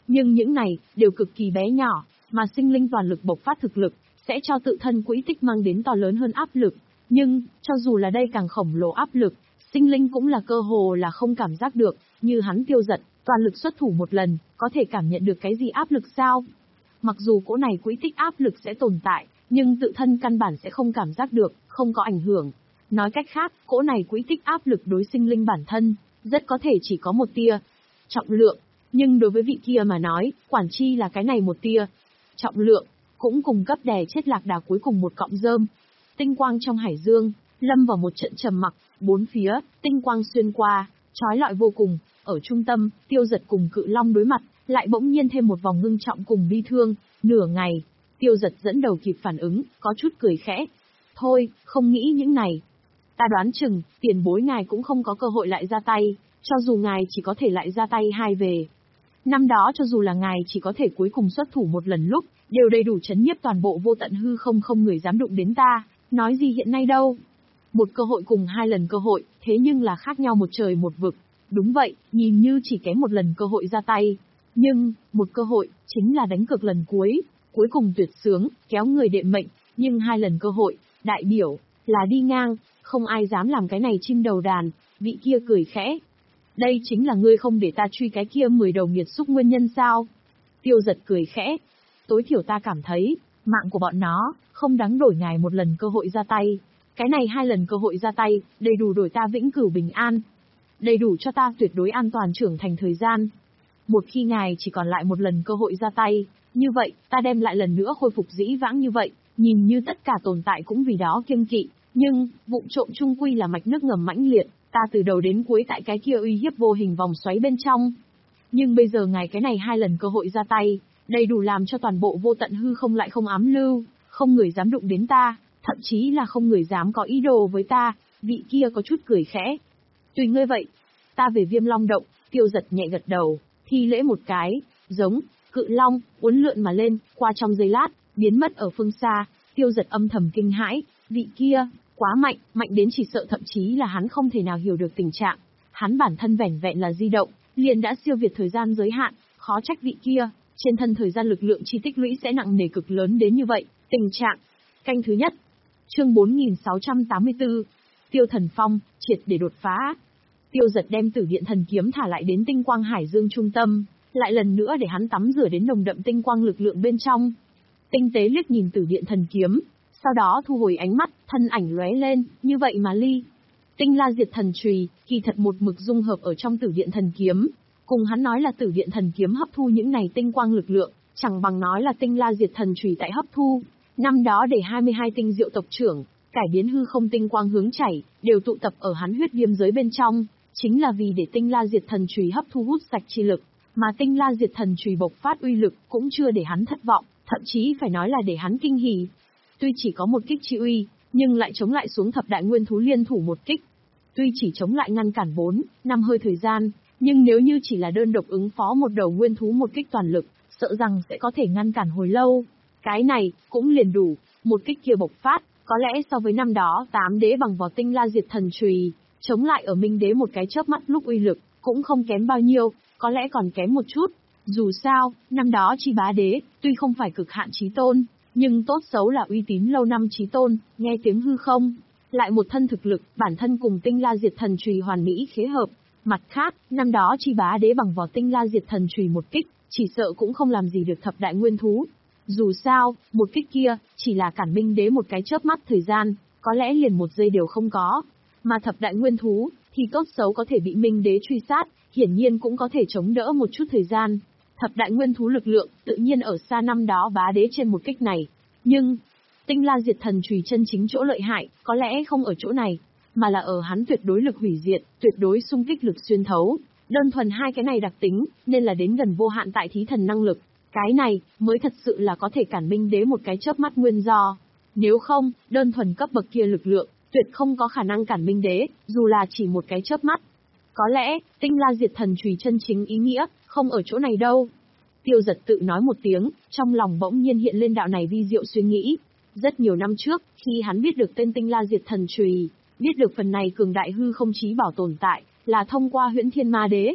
A: Nhưng những này, đều cực kỳ bé nhỏ, mà sinh linh toàn lực bộc phát thực lực, sẽ cho tự thân quỹ tích mang đến to lớn hơn áp lực. Nhưng, cho dù là đây càng khổng lồ áp lực, sinh linh cũng là cơ hồ là không cảm giác được, như hắn Tiêu Dật, toàn lực xuất thủ một lần, có thể cảm nhận được cái gì áp lực sao? Mặc dù cỗ này quỹ tích áp lực sẽ tồn tại, nhưng tự thân căn bản sẽ không cảm giác được, không có ảnh hưởng. Nói cách khác, cỗ này quỹ tích áp lực đối sinh linh bản thân, rất có thể chỉ có một tia trọng lượng, nhưng đối với vị kia mà nói, quản chi là cái này một tia trọng lượng, cũng cùng cấp đè chết lạc đà cuối cùng một cọng rơm. Tinh quang trong hải dương, lâm vào một trận trầm mặc, bốn phía, tinh quang xuyên qua, chói lọi vô cùng, ở trung tâm, Tiêu Dật cùng Cự Long đối mặt, lại bỗng nhiên thêm một vòng ngưng trọng cùng bi thương, nửa ngày, Tiêu Dật dẫn đầu kịp phản ứng, có chút cười khẽ. Thôi, không nghĩ những này. Ta đoán chừng, tiền bối ngài cũng không có cơ hội lại ra tay, cho dù ngài chỉ có thể lại ra tay hai về. Năm đó cho dù là ngài chỉ có thể cuối cùng xuất thủ một lần lúc, đều đầy đủ chấn nhiếp toàn bộ vô tận hư không, không người dám đụng đến ta, nói gì hiện nay đâu. Một cơ hội cùng hai lần cơ hội, thế nhưng là khác nhau một trời một vực. Đúng vậy, nhìn như chỉ kém một lần cơ hội ra tay. Nhưng, một cơ hội, chính là đánh cược lần cuối, cuối cùng tuyệt sướng, kéo người đệm mệnh, nhưng hai lần cơ hội, đại biểu, là đi ngang, không ai dám làm cái này chim đầu đàn, vị kia cười khẽ. Đây chính là ngươi không để ta truy cái kia mười đầu nghiệt xúc nguyên nhân sao? Tiêu Dật cười khẽ. Tối thiểu ta cảm thấy, mạng của bọn nó, không đáng đổi ngài một lần cơ hội ra tay. Cái này hai lần cơ hội ra tay, đầy đủ đổi ta vĩnh cửu bình an. Đầy đủ cho ta tuyệt đối an toàn trưởng thành thời gian. Một khi ngài chỉ còn lại một lần cơ hội ra tay, như vậy, ta đem lại lần nữa khôi phục dĩ vãng như vậy, nhìn như tất cả tồn tại cũng vì đó kiêng kỵ. Nhưng, vụng trộm chung quy là mạch nước ngầm mãnh liệt, ta từ đầu đến cuối tại cái kia uy hiếp vô hình vòng xoáy bên trong. Nhưng bây giờ ngài cái này hai lần cơ hội ra tay, đầy đủ làm cho toàn bộ vô tận hư không lại không ám lưu, không người dám đụng đến ta, thậm chí là không người dám có ý đồ với ta, vị kia có chút cười khẽ. Tùy ngươi vậy, ta về Viêm Long Động, Tiêu Dật nhẹ gật đầu, thi lễ một cái, giống, Cự Long, uốn lượn mà lên, qua trong giây lát, biến mất ở phương xa, Tiêu Dật âm thầm kinh hãi, vị kia, quá mạnh, mạnh đến chỉ sợ thậm chí là hắn không thể nào hiểu được tình trạng. Hắn bản thân vẻn vẹn là di động, liền đã siêu việt thời gian giới hạn, khó trách vị kia, trên thân thời gian lực lượng chi tích lũy sẽ nặng nề cực lớn đến như vậy, tình trạng. Canh thứ nhất. Chương bốn nghìn sáu trăm tám mươi tư. Tiêu Thần Phong, triệt để đột phá. Tiêu Dật đem Tử Điện Thần Kiếm thả lại đến tinh quang hải dương trung tâm, lại lần nữa để hắn tắm rửa đến nồng đậm tinh quang lực lượng bên trong. Tinh tế liếc nhìn Tử Điện Thần Kiếm, sau đó thu hồi ánh mắt, thân ảnh lóe lên, như vậy mà ly. Tinh La Diệt Thần Chùy, kỳ thật một mực dung hợp ở trong Tử Điện Thần Kiếm, cùng hắn nói là Tử Điện Thần Kiếm hấp thu những này tinh quang lực lượng, chẳng bằng nói là Tinh La Diệt Thần Chùy tại hấp thu. Năm đó để hai mươi hai tinh diệu tộc trưởng, cải biến hư không tinh quang hướng chảy, đều tụ tập ở hắn huyết viêm giới bên trong, chính là vì để Tinh La Diệt Thần Chùy hấp thu hút sạch chi lực, mà Tinh La Diệt Thần Chùy bộc phát uy lực cũng chưa để hắn thất vọng, thậm chí phải nói là để hắn kinh hỉ. Tuy chỉ có một kích chi uy, nhưng lại chống lại xuống thập đại nguyên thú liên thủ một kích. Tuy chỉ chống lại ngăn cản bốn, năm hơi thời gian, nhưng nếu như chỉ là đơn độc ứng phó một đầu nguyên thú một kích toàn lực, sợ rằng sẽ có thể ngăn cản hồi lâu. Cái này, cũng liền đủ, một kích kia bộc phát, có lẽ so với năm đó tám đế bằng vào Tinh La Diệt Thần Chùy, chống lại ở Minh đế một cái chớp mắt lúc uy lực, cũng không kém bao nhiêu, có lẽ còn kém một chút. Dù sao, năm đó Chi Bá Đế, tuy không phải cực hạn chí tôn, nhưng tốt xấu là uy tín lâu năm chí tôn, nghe tiếng hư không. Lại một thân thực lực, bản thân cùng Tinh La Diệt Thần Chùy hoàn mỹ khế hợp. Mặt khác, năm đó Chi Bá Đế bằng vào Tinh La Diệt Thần Chùy một kích, chỉ sợ cũng không làm gì được thập đại nguyên thú. Dù sao, một kích kia, chỉ là cản Minh đế một cái chớp mắt thời gian, có lẽ liền một giây đều không có. Mà thập đại nguyên thú, thì tốt xấu có thể bị Minh đế truy sát, hiển nhiên cũng có thể chống đỡ một chút thời gian. Thập đại nguyên thú lực lượng, tự nhiên ở xa năm đó Bá Đế trên một kích này. Nhưng, Tinh La Diệt Thần Chùy chân chính chỗ lợi hại, có lẽ không ở chỗ này, mà là ở hắn tuyệt đối lực hủy diệt, tuyệt đối xung kích lực xuyên thấu. Đơn thuần hai cái này đặc tính, nên là đến gần vô hạn tại thí thần năng lực. Cái này, mới thật sự là có thể cản Minh đế một cái chớp mắt nguyên do. Nếu không, đơn thuần cấp bậc kia lực lượng, tuyệt không có khả năng cản Minh đế, dù là chỉ một cái chớp mắt. Có lẽ, Tinh La Diệt Thần Chùy chân chính ý nghĩa, không ở chỗ này đâu. Tiêu Dật tự nói một tiếng, trong lòng bỗng nhiên hiện lên đạo này vi diệu suy nghĩ. Rất nhiều năm trước, khi hắn biết được tên Tinh La Diệt Thần Chùy, biết được phần này cường đại hư không chí bảo tồn tại, là thông qua Huyễn Thiên Ma Đế.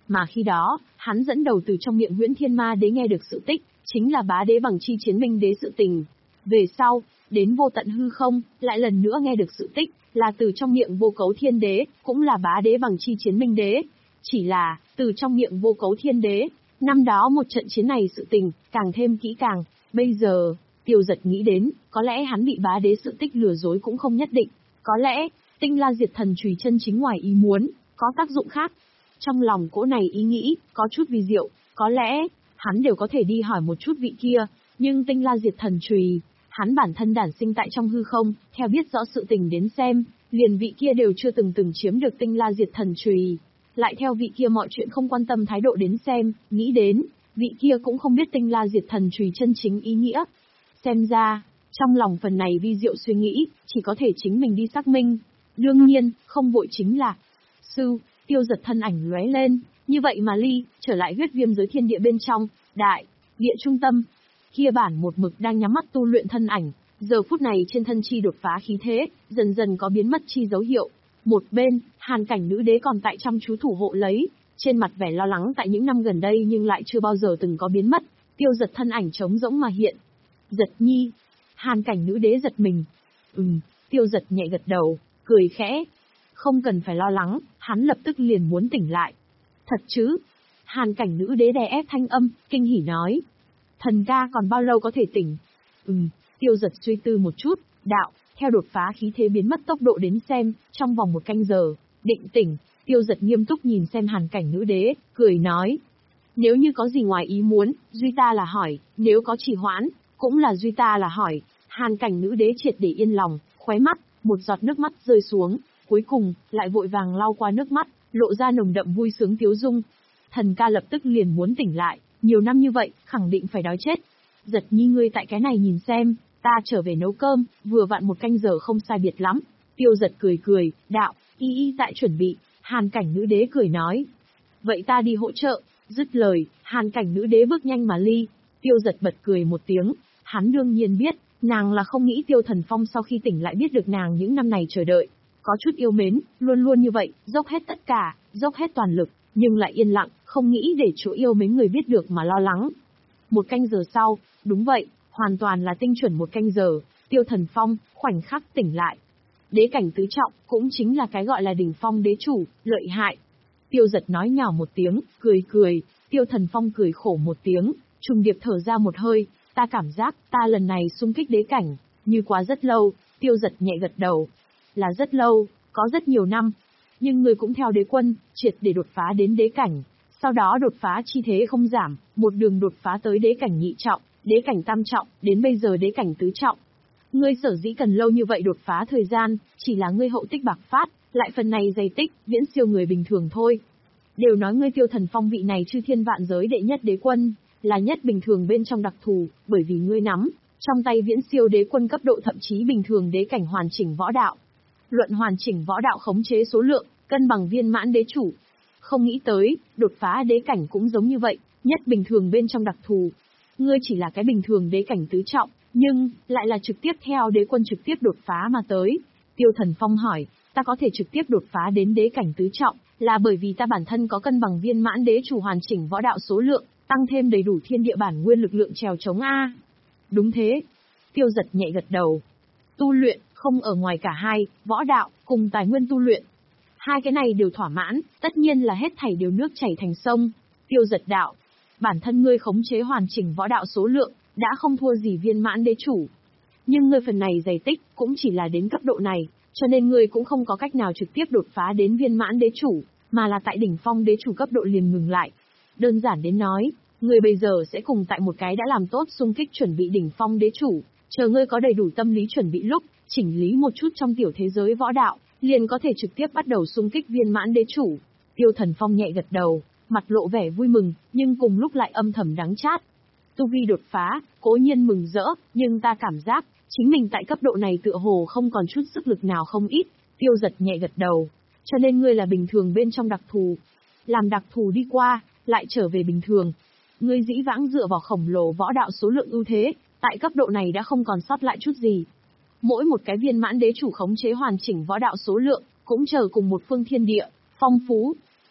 A: mà khi đó, hắn dẫn đầu từ trong miệng Huyễn Thiên Ma Đế nghe được sự tích, chính là bá đế bằng chi chiến minh đế sự tình. Về sau, đến vô tận hư không, lại lần nữa nghe được sự tích, là từ trong miệng Vô Cấu Thiên Đế, cũng là bá đế bằng chi chiến minh đế. Chỉ là, từ trong miệng Vô Cấu Thiên Đế, năm đó một trận chiến này sự tình, càng thêm kỹ càng, bây giờ, Tiêu Giật nghĩ đến, có lẽ hắn bị bá đế sự tích lừa dối cũng không nhất định, có lẽ, Tinh La Diệt Thần Chùy chân chính ngoài ý muốn, có tác dụng khác. Trong lòng cỗ này ý nghĩ, có chút vi diệu, có lẽ, hắn đều có thể đi hỏi một chút vị kia, nhưng Tinh La Diệt Thần Chùy, hắn bản thân đản sinh tại trong hư không, theo biết rõ sự tình đến xem, liền vị kia đều chưa từng từng chiếm được Tinh La Diệt Thần Chùy. Lại theo vị kia mọi chuyện không quan tâm thái độ đến xem, nghĩ đến, vị kia cũng không biết Tinh La Diệt Thần Chùy chân chính ý nghĩa. Xem ra, trong lòng phần này vi diệu suy nghĩ, chỉ có thể chính mình đi xác minh. Đương nhiên, không vội chính là, sư, Tiêu Giật thân ảnh lóe lên, như vậy mà ly, trở lại huyết viêm giới thiên địa bên trong, đại, địa trung tâm. Kia bản một mực đang nhắm mắt tu luyện thân ảnh, giờ phút này trên thân chi đột phá khí thế, dần dần có biến mất chi dấu hiệu. Một bên, Hàn Cảnh nữ đế còn tại chăm chú thủ hộ lấy, trên mặt vẻ lo lắng tại những năm gần đây nhưng lại chưa bao giờ từng có biến mất. Tiêu Giật thân ảnh trống rỗng mà hiện. Giật nhi. Hàn Cảnh nữ đế giật mình. Ừm, Tiêu Giật nhẹ gật đầu, cười khẽ. Không cần phải lo lắng, hắn lập tức liền muốn tỉnh lại. Thật chứ? Hàn Cảnh nữ đế đè ép thanh âm, kinh hỉ nói. Thần ca còn bao lâu có thể tỉnh? Ừm, Tiêu Giật suy tư một chút, đạo, theo đột phá khí thế biến mất tốc độ đến xem, trong vòng một canh giờ, định tỉnh. Tiêu Giật nghiêm túc nhìn xem Hàn Cảnh nữ đế, cười nói. Nếu như có gì ngoài ý muốn, duy ta là hỏi, nếu có trì hoãn, cũng là duy ta là hỏi. Hàn Cảnh nữ đế triệt để yên lòng, khóe mắt, một giọt nước mắt rơi xuống, cuối cùng, lại vội vàng lau qua nước mắt, lộ ra nồng đậm vui sướng tiếu dung. Thần ca lập tức liền muốn tỉnh lại, nhiều năm như vậy, khẳng định phải đói chết. Giật nhi ngươi tại cái này nhìn xem, ta trở về nấu cơm, vừa vặn một canh giờ không sai biệt lắm. Tiêu Giật cười cười, đạo, y y tại chuẩn bị. Hàn Cảnh nữ đế cười nói. Vậy ta đi hỗ trợ. Dứt lời, Hàn Cảnh nữ đế bước nhanh mà ly. Tiêu Giật bật cười một tiếng, hắn đương nhiên biết, nàng là không nghĩ Tiêu Thần Phong sau khi tỉnh lại biết được nàng những năm này chờ đợi. Có chút yêu mến, luôn luôn như vậy, dốc hết tất cả, dốc hết toàn lực, nhưng lại yên lặng, không nghĩ để chỗ yêu mến người biết được mà lo lắng. Một canh giờ sau, đúng vậy, hoàn toàn là tinh chuẩn một canh giờ, Tiêu Thần Phong, khoảnh khắc tỉnh lại. Đế cảnh tứ trọng, cũng chính là cái gọi là đỉnh phong đế chủ, lợi hại. Tiêu Giật nói nhỏ một tiếng, cười cười, Tiêu Thần Phong cười khổ một tiếng, trùng điệp thở ra một hơi, ta cảm giác, ta lần này xung kích đế cảnh, như quá rất lâu. Tiêu Giật nhẹ gật đầu. Là rất lâu, có rất nhiều năm. Nhưng người cũng theo đế quân, triệt để đột phá đến đế cảnh. Sau đó đột phá chi thế không giảm, một đường đột phá tới đế cảnh nhị trọng, đế cảnh tam trọng, đến bây giờ đế cảnh tứ trọng. Ngươi sở dĩ cần lâu như vậy đột phá thời gian, chỉ là ngươi hậu tích bạc phát, lại phần này dày tích, viễn siêu người bình thường thôi. Đều nói ngươi Tiêu Thần Phong vị này chư thiên vạn giới đệ nhất đế quân, là nhất bình thường bên trong đặc thù, bởi vì ngươi nắm trong tay viễn siêu đế quân cấp độ thậm chí bình thường đế cảnh hoàn chỉnh võ đạo. Luận hoàn chỉnh võ đạo khống chế số lượng, cân bằng viên mãn đế chủ. Không nghĩ tới, đột phá đế cảnh cũng giống như vậy, nhất bình thường bên trong đặc thù. Ngươi chỉ là cái bình thường đế cảnh tứ trọng, nhưng, lại là trực tiếp theo đế quân trực tiếp đột phá mà tới. Tiêu Thần Phong hỏi, ta có thể trực tiếp đột phá đến đế cảnh tứ trọng, là bởi vì ta bản thân có cân bằng viên mãn đế chủ hoàn chỉnh võ đạo số lượng, tăng thêm đầy đủ thiên địa bản nguyên lực lượng trèo chống A. Đúng thế. Tiêu Giật nhẹ gật đầu. Tu luyện, không ở ngoài cả hai, võ đạo, cùng tài nguyên tu luyện. Hai cái này đều thỏa mãn, tất nhiên là hết thảy đều nước chảy thành sông. Tiêu Giật đạo. Bản thân ngươi khống chế hoàn chỉnh võ đạo số lượng, đã không thua gì viên mãn đế chủ. Nhưng ngươi phần này dày tích, cũng chỉ là đến cấp độ này, cho nên ngươi cũng không có cách nào trực tiếp đột phá đến viên mãn đế chủ, mà là tại đỉnh phong đế chủ cấp độ liền ngừng lại. Đơn giản đến nói, ngươi bây giờ sẽ cùng tại một cái đã làm tốt xung kích chuẩn bị đỉnh phong đế chủ, chờ ngươi có đầy đủ tâm lý chuẩn bị lúc, chỉnh lý một chút trong tiểu thế giới võ đạo, liền có thể trực tiếp bắt đầu xung kích viên mãn đế chủ. Tiêu Thần Phong nhẹ gật đầu, mặt lộ vẻ vui mừng, nhưng cùng lúc lại âm thầm đắng chát. Tu vi đột phá, cố nhiên mừng rỡ, nhưng ta cảm giác, chính mình tại cấp độ này tựa hồ không còn chút sức lực nào không ít. Tiêu Giật nhẹ gật đầu. Cho nên ngươi là bình thường bên trong đặc thù. Làm đặc thù đi qua, lại trở về bình thường. Ngươi dĩ vãng dựa vào khổng lồ võ đạo số lượng ưu thế, tại cấp độ này đã không còn sót lại chút gì. Mỗi một cái viên mãn đế chủ khống chế hoàn chỉnh võ đạo số lượng, cũng chờ cùng một phương thiên địa, phong phú.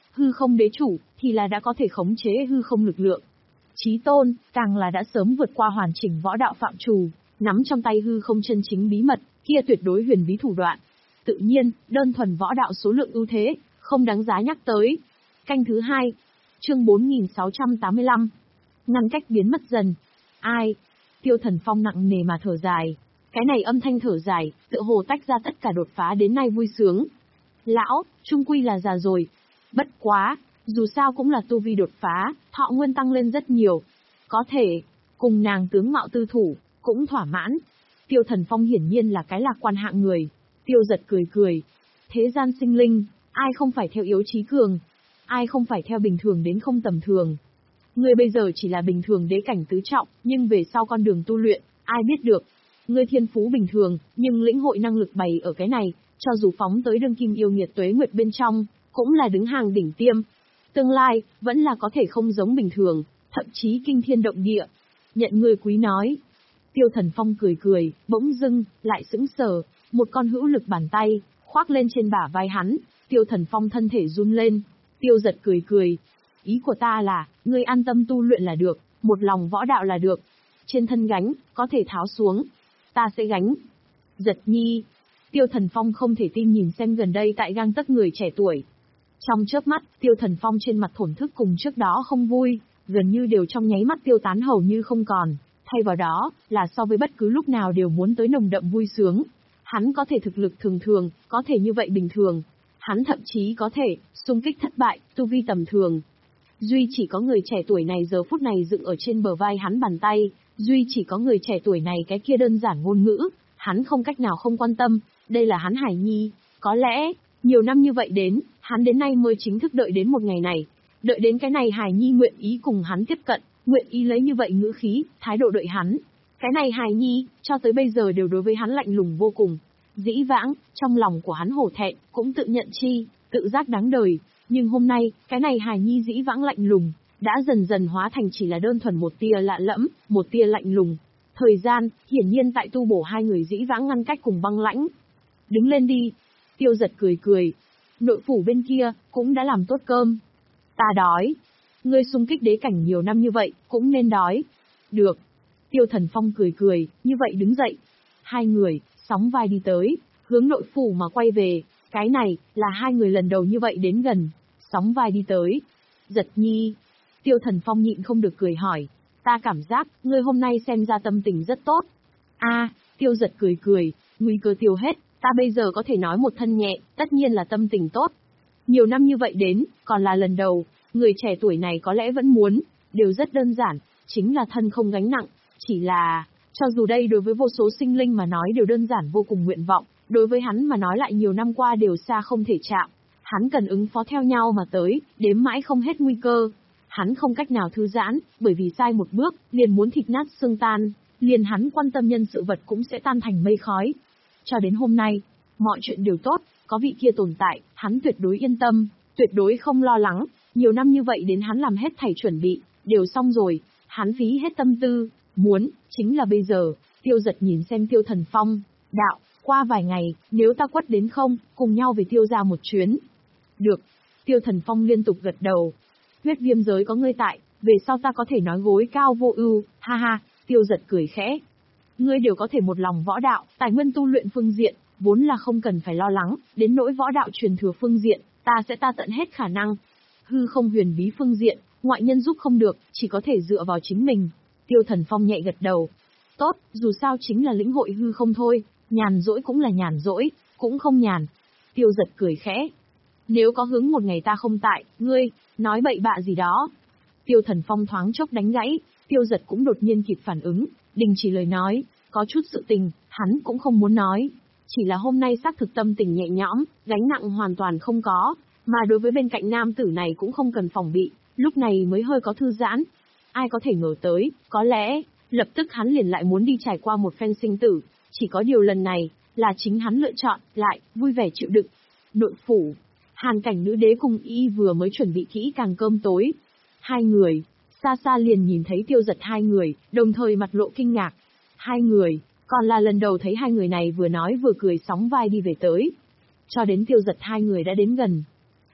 A: hư không đế chủ, thì là đã có thể khống chế hư không lực lượng. Chí tôn, càng là đã sớm vượt qua hoàn chỉnh võ đạo phạm trù, nắm trong tay hư không chân chính bí mật, kia tuyệt đối huyền bí thủ đoạn. Tự nhiên, đơn thuần võ đạo số lượng ưu thế, không đáng giá nhắc tới. Canh thứ hai, chương bốn nghìn sáu trăm tám mươi lăm. Ngăn cách biến mất dần. Ai? Tiêu Thần Phong nặng nề mà thở dài. Cái này âm thanh thở dài, tựa hồ tách ra tất cả đột phá đến nay vui sướng. Lão, trung quy là già rồi. Bất quá, dù sao cũng là tu vi đột phá, thọ nguyên tăng lên rất nhiều. Có thể, cùng nàng tướng mạo tư thủ, cũng thỏa mãn. Tiêu Thần Phong hiển nhiên là cái lạc quan hạng người. Tiêu Giật cười cười. Thế gian sinh linh, ai không phải theo yếu chí cường, ai không phải theo bình thường đến không tầm thường. Ngươi bây giờ chỉ là bình thường đế cảnh tứ trọng, nhưng về sau con đường tu luyện, ai biết được. Ngươi thiên phú bình thường, nhưng lĩnh hội năng lực bày ở cái này, cho dù phóng tới đương kim yêu nghiệt tuế nguyệt bên trong, cũng là đứng hàng đỉnh tiêm. Tương lai, vẫn là có thể không giống bình thường, thậm chí kinh thiên động địa. Nhận người quý nói. Tiêu Thần Phong cười cười, bỗng dưng, lại sững sờ, một con hữu lực bàn tay, khoác lên trên bả vai hắn, Tiêu Thần Phong thân thể run lên. Tiêu Giật cười cười. Ý của ta là, ngươi an tâm tu luyện là được, một lòng võ đạo là được. Trên thân gánh, có thể tháo xuống. Ta sẽ gánh. Giật nhi. Tiêu Thần Phong không thể tin nhìn xem gần đây tại gang tấc người trẻ tuổi. Trong chớp mắt, Tiêu Thần Phong trên mặt thổn thức cùng trước đó không vui, gần như đều trong nháy mắt tiêu tán hầu như không còn. Thay vào đó, là so với bất cứ lúc nào đều muốn tới nồng đậm vui sướng. Hắn có thể thực lực thường thường, có thể như vậy bình thường. Hắn thậm chí có thể, xung kích thất bại, tu vi tầm thường. Duy chỉ có người trẻ tuổi này giờ phút này dựng ở trên bờ vai hắn bàn tay, duy chỉ có người trẻ tuổi này cái kia đơn giản ngôn ngữ, hắn không cách nào không quan tâm, đây là hắn Hải Nhi. Có lẽ, nhiều năm như vậy đến, hắn đến nay mới chính thức đợi đến một ngày này. Đợi đến cái này Hải Nhi nguyện ý cùng hắn tiếp cận, nguyện ý lấy như vậy ngữ khí, thái độ đợi hắn. Cái này Hải Nhi, cho tới bây giờ đều đối với hắn lạnh lùng vô cùng. Dĩ vãng, trong lòng của hắn hổ thẹn, cũng tự nhận chi, tự giác đáng đời. Nhưng hôm nay, cái này Hải Nhi dĩ vãng lạnh lùng, đã dần dần hóa thành chỉ là đơn thuần một tia lạ lẫm, một tia lạnh lùng. Thời gian, hiển nhiên tại tu bổ hai người dĩ vãng ngăn cách cùng băng lãnh. Đứng lên đi. Tiêu Giật cười cười. Nội phủ bên kia, cũng đã làm tốt cơm. Ta đói. Ngươi xung kích đế cảnh nhiều năm như vậy, cũng nên đói. Được. Tiêu Thần Phong cười cười, như vậy đứng dậy. Hai người, sóng vai đi tới, hướng nội phủ mà quay về. Cái này, là hai người lần đầu như vậy đến gần. Sóng vai đi tới. Giật nhi. Tiêu Thần Phong nhịn không được cười hỏi. Ta cảm giác, ngươi hôm nay xem ra tâm tình rất tốt. A, à, Tiêu Giật cười cười, nguy cơ tiêu hết, ta bây giờ có thể nói một thân nhẹ, tất nhiên là tâm tình tốt. Nhiều năm như vậy đến, còn là lần đầu, người trẻ tuổi này có lẽ vẫn muốn, đều rất đơn giản, chính là thân không gánh nặng, chỉ là, cho dù đây đối với vô số sinh linh mà nói đều đơn giản vô cùng nguyện vọng, đối với hắn mà nói lại nhiều năm qua đều xa không thể chạm. Hắn cần ứng phó theo nhau mà tới, đếm mãi không hết nguy cơ. Hắn không cách nào thư giãn, bởi vì sai một bước, liền muốn thịt nát xương tan, liền hắn quan tâm nhân sự vật cũng sẽ tan thành mây khói. Cho đến hôm nay, mọi chuyện đều tốt, có vị kia tồn tại, hắn tuyệt đối yên tâm, tuyệt đối không lo lắng. Nhiều năm như vậy đến hắn làm hết thảy chuẩn bị, đều xong rồi, hắn phí hết tâm tư, muốn, chính là bây giờ. Tiêu Giật nhìn xem Tiêu Thần Phong, đạo, qua vài ngày, nếu ta quất đến không, cùng nhau về Tiêu ra một chuyến. Được. Tiêu Thần Phong liên tục gật đầu. Huyết viêm giới có ngươi tại, về sau ta có thể nói gối cao vô ưu, ha ha. Tiêu Giật cười khẽ. Ngươi đều có thể một lòng võ đạo, tài nguyên tu luyện phương diện, vốn là không cần phải lo lắng, đến nỗi võ đạo truyền thừa phương diện, ta sẽ ta tận hết khả năng. Hư không huyền bí phương diện, ngoại nhân giúp không được, chỉ có thể dựa vào chính mình. Tiêu Thần Phong nhẹ gật đầu. Tốt, dù sao chính là lĩnh hội hư không thôi, nhàn rỗi cũng là nhàn rỗi, cũng không nhàn. Tiêu Giật cười khẽ. Nếu có hướng một ngày ta không tại, ngươi, nói bậy bạ gì đó. Tiêu Thần Phong thoáng chốc đánh gãy, Tiêu Giật cũng đột nhiên kịp phản ứng, đình chỉ lời nói, có chút sự tình, hắn cũng không muốn nói. Chỉ là hôm nay xác thực tâm tình nhẹ nhõm, gánh nặng hoàn toàn không có, mà đối với bên cạnh nam tử này cũng không cần phòng bị, lúc này mới hơi có thư giãn. Ai có thể ngờ tới, có lẽ, lập tức hắn liền lại muốn đi trải qua một phen sinh tử, chỉ có điều lần này, là chính hắn lựa chọn, lại, vui vẻ chịu đựng. Nội phủ, Hàn Cảnh nữ đế cùng y vừa mới chuẩn bị kỹ càng cơm tối. Hai người, xa xa liền nhìn thấy Tiêu Giật hai người, đồng thời mặt lộ kinh ngạc. Hai người, còn là lần đầu thấy hai người này vừa nói vừa cười sóng vai đi về tới. Cho đến Tiêu Giật hai người đã đến gần.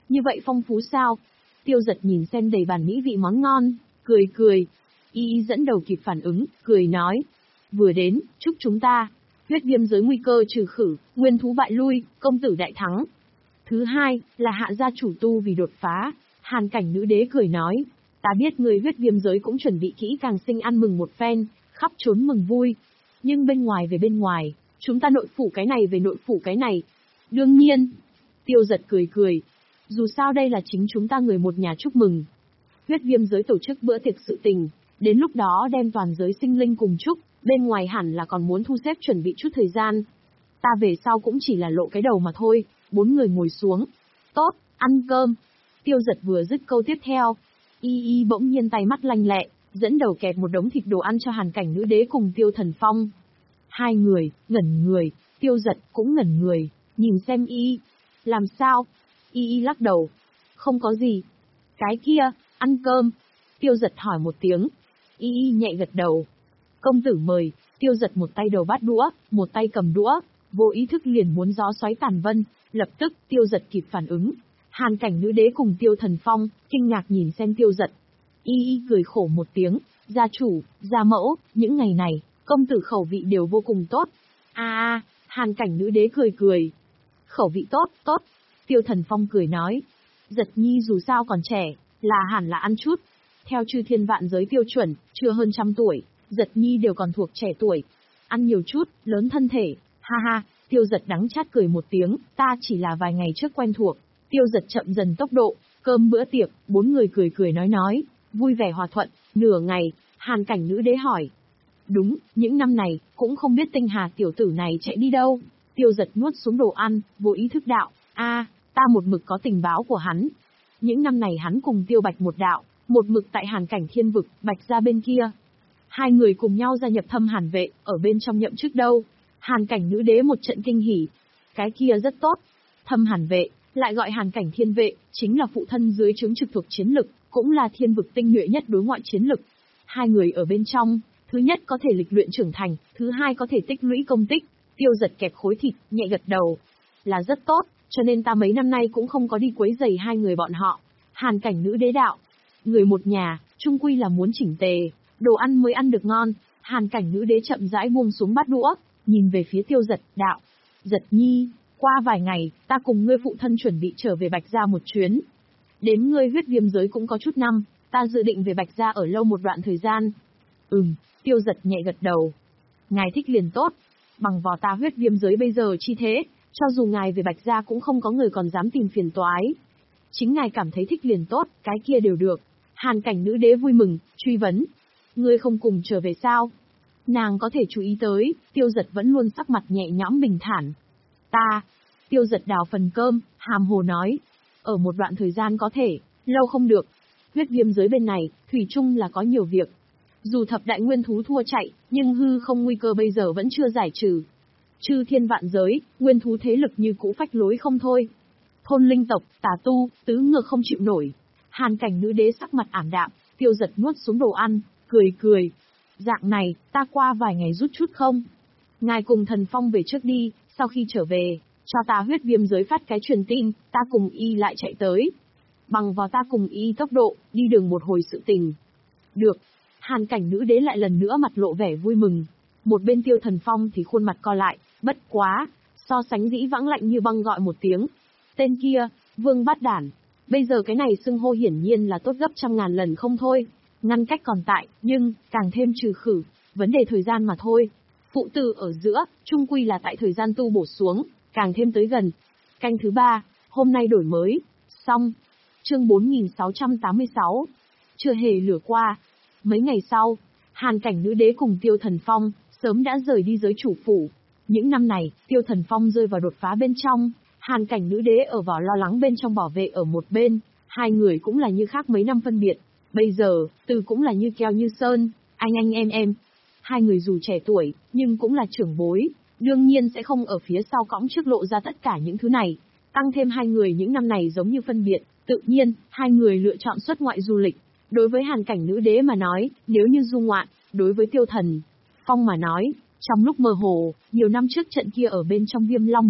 A: Như vậy phong phú sao? Tiêu Giật nhìn xem đầy bàn mỹ vị món ngon, cười cười. Y Y dẫn đầu kịp phản ứng, cười nói. Vừa đến, chúc chúng ta. Huyết viêm giới nguy cơ trừ khử, nguyên thú bại lui, công tử đại thắng. Thứ hai, là hạ gia chủ tu vì đột phá. Hàn cảnh nữ đế cười nói. Ta biết người huyết viêm giới cũng chuẩn bị kỹ càng sinh ăn mừng một phen, khắp trốn mừng vui. Nhưng bên ngoài về bên ngoài, chúng ta nội phủ cái này về nội phủ cái này. Đương nhiên. Tiêu Giật cười cười. Dù sao đây là chính chúng ta người một nhà chúc mừng. Huyết viêm giới tổ chức bữa tiệc sự tình, đến lúc đó đem toàn giới sinh linh cùng chúc, bên ngoài hẳn là còn muốn thu xếp chuẩn bị chút thời gian. Ta về sau cũng chỉ là lộ cái đầu mà thôi. Bốn người ngồi xuống. Tốt, ăn cơm. Tiêu Giật vừa dứt câu tiếp theo, Y Y bỗng nhiên tay mắt lanh lẹ, dẫn đầu kẹp một đống thịt đồ ăn cho Hàn cảnh nữ đế cùng Tiêu Thần Phong. Hai người, ngẩn người, Tiêu Giật cũng ngẩn người, nhìn xem Y Y. Làm sao? Y Y lắc đầu. Không có gì. Cái kia, ăn cơm. Tiêu Giật hỏi một tiếng. Y Y nhẹ gật đầu. Công tử mời. Tiêu Giật một tay đầu bát đũa, một tay cầm đũa, vô ý thức liền muốn gió xoáy tàn vân. Lập tức, Tiêu Giật kịp phản ứng. Hàn cảnh nữ đế cùng Tiêu Thần Phong, kinh ngạc nhìn xem Tiêu Giật. Y Y cười khổ một tiếng. Gia chủ, gia mẫu, những ngày này, công tử khẩu vị đều vô cùng tốt. A a, Hàn cảnh nữ đế cười cười. Khẩu vị tốt, tốt. Tiêu Thần Phong cười nói. Giật nhi dù sao còn trẻ, là hẳn là ăn chút. Theo chư thiên vạn giới tiêu chuẩn, chưa hơn trăm tuổi, Giật nhi đều còn thuộc trẻ tuổi. Ăn nhiều chút, lớn thân thể. Ha ha, Tiêu Giật đắng chát cười một tiếng, ta chỉ là vài ngày trước quen thuộc. Tiêu Giật chậm dần tốc độ, cơm bữa tiệc, bốn người cười cười nói nói, vui vẻ hòa thuận. Nửa ngày, Hàn cảnh nữ đế hỏi. Đúng, những năm này, cũng không biết Tinh Hà tiểu tử này chạy đi đâu. Tiêu Giật nuốt xuống đồ ăn, vô ý thức đạo. A, ta một mực có tình báo của hắn. Những năm này hắn cùng Tiêu Bạch một đạo, một mực tại Hàn cảnh thiên vực, Bạch ra bên kia. Hai người cùng nhau gia nhập Thâm Hàn vệ, ở bên trong nhậm chức đâu. Hàn cảnh nữ đế một trận kinh hỉ. Cái kia rất tốt. Thâm Hàn vệ, lại gọi Hàn cảnh thiên vệ, chính là phụ thân dưới trướng trực thuộc chiến lực, cũng là thiên vực tinh nhuệ nhất đối ngoại chiến lực. Hai người ở bên trong, thứ nhất có thể lịch luyện trưởng thành, thứ hai có thể tích lũy công tích. Tiêu Giật kẹp khối thịt, nhẹ gật đầu. Là rất tốt, cho nên ta mấy năm nay cũng không có đi quấy rầy hai người bọn họ. Hàn cảnh nữ đế đạo. Người một nhà, chung quy là muốn chỉnh tề, đồ ăn mới ăn được ngon. Hàn cảnh nữ đế chậm rãi buông xuống bát đũa, nhìn về phía Tiêu Giật, đạo. Giật nhi, qua vài ngày, ta cùng ngươi phụ thân chuẩn bị trở về Bạch Gia một chuyến. Đến ngươi huyết viêm giới cũng có chút năm, ta dự định về Bạch Gia ở lâu một đoạn thời gian. Ừm, Tiêu Giật nhẹ gật đầu. Ngài thích liền tốt, bằng vào ta huyết viêm giới bây giờ chi thế, cho dù ngài về Bạch Gia cũng không có người còn dám tìm phiền toái. Chính ngài cảm thấy thích liền tốt, cái kia đều được. Hàn cảnh nữ đế vui mừng, truy vấn. Ngươi không cùng trở về sao? Nàng có thể chú ý tới, Tiêu Giật vẫn luôn sắc mặt nhẹ nhõm bình thản. Ta, Tiêu Giật đào phần cơm, hàm hồ nói. Ở một đoạn thời gian có thể, lâu không được. Huyết viêm giới bên này, thủy chung là có nhiều việc. Dù thập đại nguyên thú thua chạy, nhưng hư không nguy cơ bây giờ vẫn chưa giải trừ. Chư thiên vạn giới, nguyên thú thế lực như cũ phách lối không thôi. Thôn linh tộc, tà tu, tứ ngược không chịu nổi. Hàn cảnh nữ đế sắc mặt ảm đạm, Tiêu Giật nuốt xuống đồ ăn, cười cười. Dạng này, ta qua vài ngày rút chút không? Ngài cùng Thần Phong về trước đi, sau khi trở về, cho ta huyết viêm giới phát cái truyền tin, ta cùng y lại chạy tới. Bằng vào ta cùng y tốc độ, đi đường một hồi sự tình. Được. Hàn cảnh nữ đế lại lần nữa mặt lộ vẻ vui mừng. Một bên Tiêu Thần Phong thì khuôn mặt co lại, bất quá, so sánh dĩ vãng lạnh như băng gọi một tiếng. Tên kia, Vương Bát Đản. Bây giờ cái này xưng hô hiển nhiên là tốt gấp trăm ngàn lần không thôi. Ngăn cách còn tại, nhưng, càng thêm trừ khử, vấn đề thời gian mà thôi. Phụ tử ở giữa, chung quy là tại thời gian tu bổ xuống, càng thêm tới gần. Canh thứ ba, hôm nay đổi mới. Xong. Chương bốn nghìn sáu trăm tám mươi sáu. Chưa hề lửa qua. Mấy ngày sau, Hàn cảnh nữ đế cùng Tiêu Thần Phong, sớm đã rời đi giới chủ phủ. Những năm này, Tiêu Thần Phong rơi vào đột phá bên trong, Hàn cảnh nữ đế ở vào lo lắng bên trong bảo vệ ở một bên, hai người cũng là như khác mấy năm phân biệt. Bây giờ, từ cũng là như keo như sơn, anh anh em em. Hai người dù trẻ tuổi, nhưng cũng là trưởng bối, đương nhiên sẽ không ở phía sau cõng trước lộ ra tất cả những thứ này. Tăng thêm hai người những năm này giống như phân biệt, tự nhiên, hai người lựa chọn xuất ngoại du lịch. Đối với Hàn cảnh nữ đế mà nói, nếu như du ngoạn, đối với Tiêu Thần Phong mà nói, trong lúc mơ hồ, nhiều năm trước trận kia ở bên trong Viêm Long vực,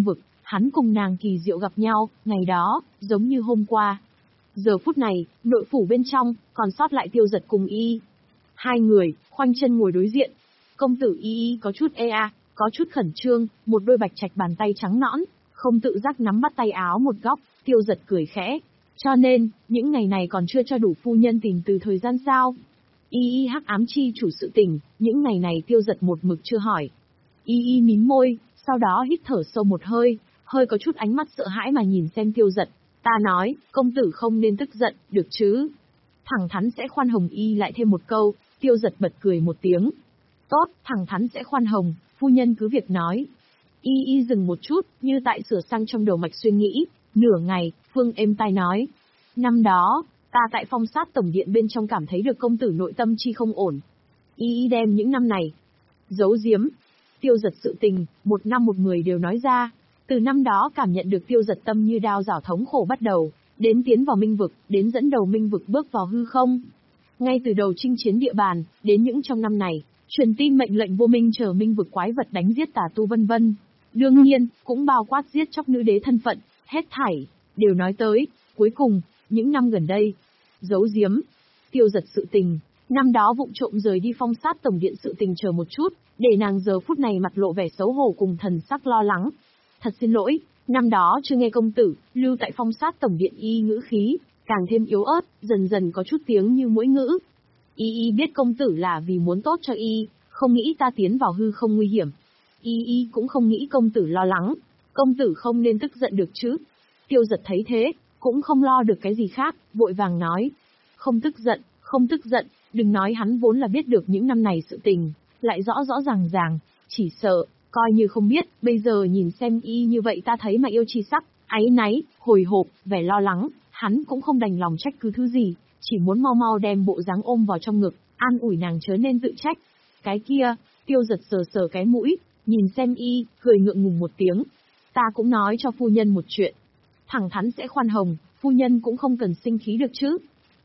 A: hắn cùng nàng kỳ diệu gặp nhau, ngày đó, giống như hôm qua. Giờ phút này, nội phủ bên trong, còn sót lại Tiêu Giật cùng y. Hai người, khoanh chân ngồi đối diện. Công tử y y có chút e a, có chút khẩn trương, một đôi bạch trạch bàn tay trắng nõn, không tự giác nắm bắt tay áo một góc, Tiêu Giật cười khẽ. Cho nên, những ngày này còn chưa cho đủ phu nhân tìm từ thời gian sao? Y y hắc ám chi chủ sự tình, những ngày này Tiêu Giật một mực chưa hỏi. Y y mím môi, sau đó hít thở sâu một hơi, hơi có chút ánh mắt sợ hãi mà nhìn xem Tiêu Giật. Ta nói, công tử không nên tức giận, được chứ? Thẳng thắn sẽ khoan hồng. Y lại thêm một câu, Tiêu Giật bật cười một tiếng. Tốt, thẳng thắn sẽ khoan hồng, phu nhân cứ việc nói. Y y dừng một chút, như tại sửa sang trong đầu mạch suy nghĩ, nửa ngày, Phương êm tai nói. Năm đó, ta tại phong sát tổng điện bên trong cảm thấy được công tử nội tâm chi không ổn. Y y đem những năm này, giấu giếm, Tiêu Giật sự tình, một năm một mười đều nói ra. Từ năm đó cảm nhận được Tiêu Giật tâm như đao rảo thống khổ bắt đầu, đến tiến vào minh vực, đến dẫn đầu minh vực bước vào hư không. Ngay từ đầu chinh chiến địa bàn, đến những trong năm này, truyền tin mệnh lệnh vô minh chờ minh vực quái vật đánh giết tà tu vân vân. Đương nhiên, cũng bao quát giết chóc nữ đế thân phận, hết thảy, đều nói tới. Cuối cùng, những năm gần đây, giấu giếm, Tiêu Giật sự tình, năm đó vụng trộm rời đi phong sát tổng điện sự tình chờ một chút, để nàng giờ phút này mặt lộ vẻ xấu hổ cùng thần sắc lo lắng. Thật xin lỗi, năm đó chưa nghe công tử, lưu tại phong sát tổng điện y ngữ khí, càng thêm yếu ớt, dần dần có chút tiếng như mũi ngữ. Y y biết công tử là vì muốn tốt cho y, không nghĩ ta tiến vào hư không nguy hiểm. Y y cũng không nghĩ công tử lo lắng, công tử không nên tức giận được chứ. Tiêu Giật thấy thế, cũng không lo được cái gì khác, vội vàng nói. Không tức giận, không tức giận, đừng nói hắn vốn là biết được những năm này sự tình, lại rõ rõ ràng ràng, chỉ sợ, coi như không biết, bây giờ nhìn xem y như vậy ta thấy mà yêu chi sắc, áy náy, hồi hộp, vẻ lo lắng, hắn cũng không đành lòng trách cứ thứ gì, chỉ muốn mau mau đem bộ dáng ôm vào trong ngực, an ủi nàng chớ nên tự trách. Cái kia, Tiêu Giật sờ sờ cái mũi, nhìn xem y, cười ngượng ngùng một tiếng. Ta cũng nói cho phu nhân một chuyện. Thẳng thắn sẽ khoan hồng, phu nhân cũng không cần sinh khí được chứ.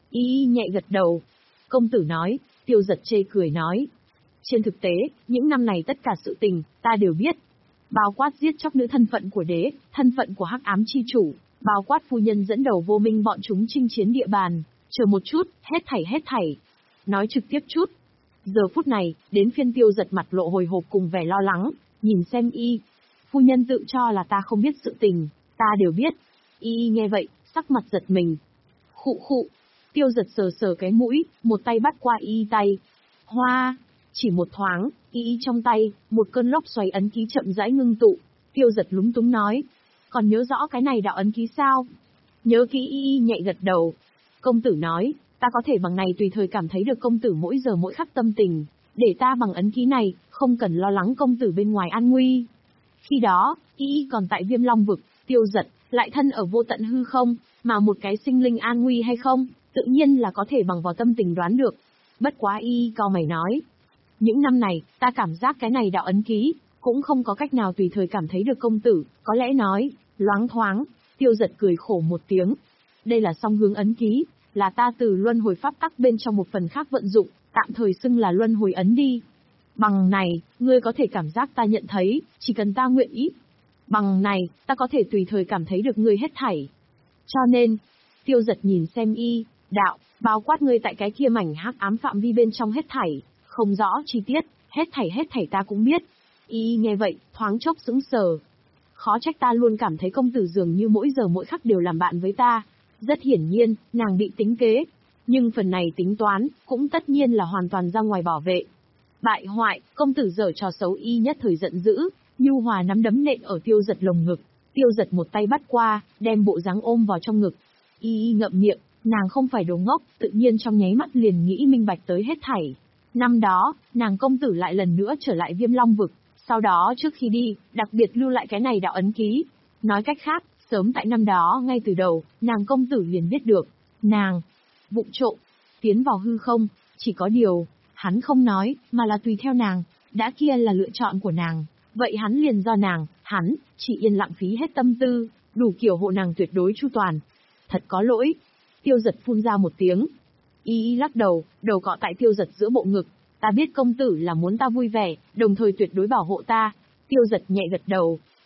A: Y nhẹ gật đầu. Công tử nói, Tiêu Giật chê cười nói. Trên thực tế, những năm này tất cả sự tình, ta đều biết. Bao quát giết chóc nữ thân phận của đế, thân phận của hắc ám chi chủ, bao quát phu nhân dẫn đầu vô minh bọn chúng chinh chiến địa bàn. Chờ một chút, hết thảy hết thảy. Nói trực tiếp chút. Giờ phút này, đến phiên Tiêu Giật mặt lộ hồi hộp cùng vẻ lo lắng, nhìn xem y. Phu nhân tự cho là ta không biết sự tình, ta đều biết. Y nghe vậy, sắc mặt giật mình. Khụ khụ. Tiêu Giật sờ sờ cái mũi, một tay bắt qua y tay. Hoa. Chỉ một thoáng, y trong tay, một cơn lốc xoáy ấn ký chậm rãi ngưng tụ. Tiêu Giật lúng túng nói. Còn nhớ rõ cái này đạo ấn ký sao? Nhớ kỹ. Y nhẹ gật đầu. Công tử nói, ta có thể bằng này tùy thời cảm thấy được công tử mỗi giờ mỗi khắc tâm tình. Để ta bằng ấn ký này, không cần lo lắng công tử bên ngoài an nguy. Khi đó, y còn tại Viêm Long vực, Tiêu Giật, lại thân ở vô tận hư không, mà một cái sinh linh an nguy hay không, tự nhiên là có thể bằng vào tâm tình đoán được. Bất quá y cau mày nói. Những năm này, ta cảm giác cái này đạo ấn ký, cũng không có cách nào tùy thời cảm thấy được công tử, có lẽ nói, loáng thoáng. Tiêu Giật cười khổ một tiếng. Đây là song hướng ấn ký, là ta từ luân hồi pháp tắc bên trong một phần khác vận dụng, tạm thời xưng là luân hồi ấn đi. Bằng này, ngươi có thể cảm giác ta nhận thấy, chỉ cần ta nguyện ý. Bằng này, ta có thể tùy thời cảm thấy được ngươi hết thảy. Cho nên, Tiêu Giật nhìn xem y, đạo, bao quát ngươi tại cái kia mảnh hắc ám phạm vi bên trong hết thảy, không rõ chi tiết, hết thảy hết thảy ta cũng biết. Y nghe vậy, thoáng chốc sững sờ. Khó trách ta luôn cảm thấy công tử dường như mỗi giờ mỗi khắc đều làm bạn với ta. Rất hiển nhiên, nàng bị tính kế. Nhưng phần này tính toán, cũng tất nhiên là hoàn toàn ra ngoài bảo vệ. Bại hoại, công tử giở trò xấu. Y nhất thời giận dữ, nhu hòa nắm đấm nện ở Tiêu Giật lồng ngực. Tiêu Giật một tay bắt qua, đem bộ dáng ôm vào trong ngực. Y y ngậm miệng, nàng không phải đồ ngốc, tự nhiên trong nháy mắt liền nghĩ minh bạch tới hết thảy. Năm đó, nàng công tử lại lần nữa trở lại Viêm Long vực, sau đó trước khi đi, đặc biệt lưu lại cái này đạo ấn ký. Nói cách khác, sớm tại năm đó ngay từ đầu, nàng công tử liền biết được, nàng vụng trộm tiến vào hư không, chỉ có điều, hắn không nói, mà là tùy theo nàng, đã kia là lựa chọn của nàng, vậy hắn liền do nàng, hắn chỉ yên lặng phí hết tâm tư, đủ kiểu hộ nàng tuyệt đối chu toàn. Thật có lỗi. Tiêu Giật phun ra một tiếng. Y y lắc đầu, đầu cọ tại Tiêu Giật giữa bộ ngực. Ta biết công tử là muốn ta vui vẻ, đồng thời tuyệt đối bảo hộ ta. Tiêu Giật nhẹ gật đầu,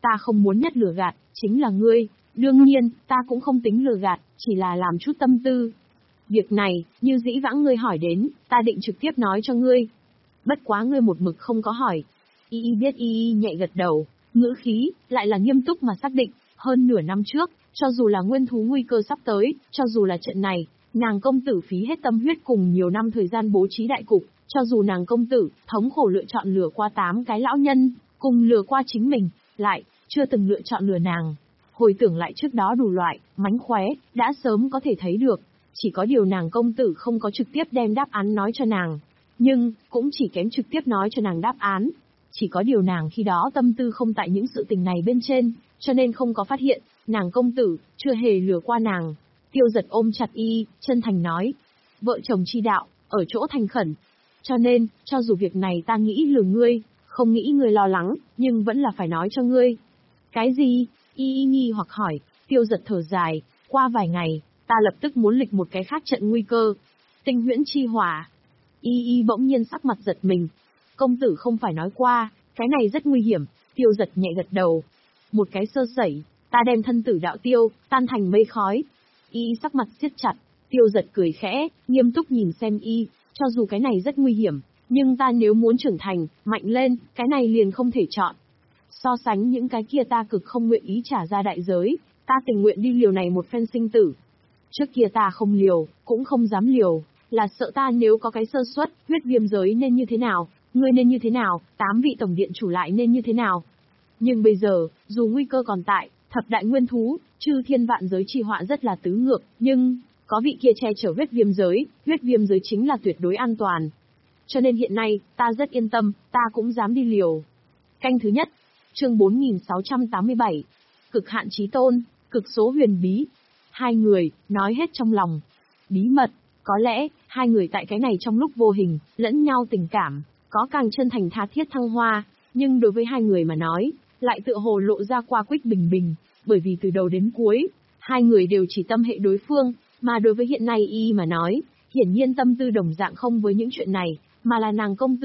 A: ta không muốn nhất lừa gạt, chính là ngươi. Đương nhiên, ta cũng không tính lừa gạt, chỉ là làm chút tâm tư. Việc này, như dĩ vãng ngươi hỏi đến, ta định trực tiếp nói cho ngươi. Bất quá ngươi một mực không có hỏi. Y Y biết Y Y nhẹ gật đầu, ngữ khí, lại là nghiêm túc mà xác định, hơn nửa năm trước, cho dù là nguyên thú nguy cơ sắp tới, cho dù là trận này, nàng công tử phí hết tâm huyết cùng nhiều năm thời gian bố trí đại cục, cho dù nàng công tử, thống khổ lựa chọn lừa qua tám cái lão nhân, cùng lừa qua chính mình, lại, chưa từng lựa chọn lừa nàng. Hồi tưởng lại trước đó đủ loại, mánh khóe, đã sớm có thể thấy được, chỉ có điều nàng công tử không có trực tiếp đem đáp án nói cho nàng. Nhưng, cũng chỉ kém trực tiếp nói cho nàng đáp án. Chỉ có điều nàng khi đó tâm tư không tại những sự tình này bên trên, cho nên không có phát hiện, nàng công tử, chưa hề lừa qua nàng. Tiêu Giật ôm chặt Y, chân thành nói. Vợ chồng chi đạo, ở chỗ thành khẩn. Cho nên, cho dù việc này ta nghĩ lừa ngươi, không nghĩ ngươi lo lắng, nhưng vẫn là phải nói cho ngươi. Cái gì? Y Y nghi hoặc hỏi. Tiêu Giật thở dài, qua vài ngày, ta lập tức muốn lịch một cái khác trận nguy cơ. Tinh huyễn chi hỏa. Y Y bỗng nhiên sắc mặt giật mình. Công tử không phải nói qua, cái này rất nguy hiểm. Tiêu Giật nhẹ gật đầu. Một cái sơ sẩy, ta đem thân tử đạo tiêu, tan thành mây khói. Y sắc mặt siết chặt, Tiêu Giật cười khẽ, nghiêm túc nhìn xem Y, cho dù cái này rất nguy hiểm, nhưng ta nếu muốn trưởng thành, mạnh lên, cái này liền không thể chọn. So sánh những cái kia ta cực không nguyện ý trả ra đại giới, ta tình nguyện đi liều này một phen sinh tử. Trước kia ta không liều, cũng không dám liều, là sợ ta nếu có cái sơ suất, huyết viêm giới nên như thế nào, ngươi nên như thế nào, tám vị tổng điện chủ lại nên như thế nào. Nhưng bây giờ, dù nguy cơ còn tại, thập đại nguyên thú, chư thiên vạn giới chi họa rất là tứ ngược, nhưng, có vị kia che chở huyết viêm giới, huyết viêm giới chính là tuyệt đối an toàn. Cho nên hiện nay, ta rất yên tâm, ta cũng dám đi liều. Canh thứ nhất, chương bốn nghìn sáu trăm tám mươi bảy, cực hạn chí tôn, cực số huyền bí. Hai người, nói hết trong lòng. Bí mật, có lẽ, hai người tại cái này trong lúc vô hình, lẫn nhau tình cảm, có càng chân thành tha thiết thăng hoa, nhưng đối với hai người mà nói, lại tựa hồ lộ ra qua quýt bình bình, bởi vì từ đầu đến cuối, hai người đều chỉ tâm hệ đối phương, mà đối với hiện nay Y mà nói, hiển nhiên tâm tư đồng dạng không với những chuyện này, mà là nàng công tử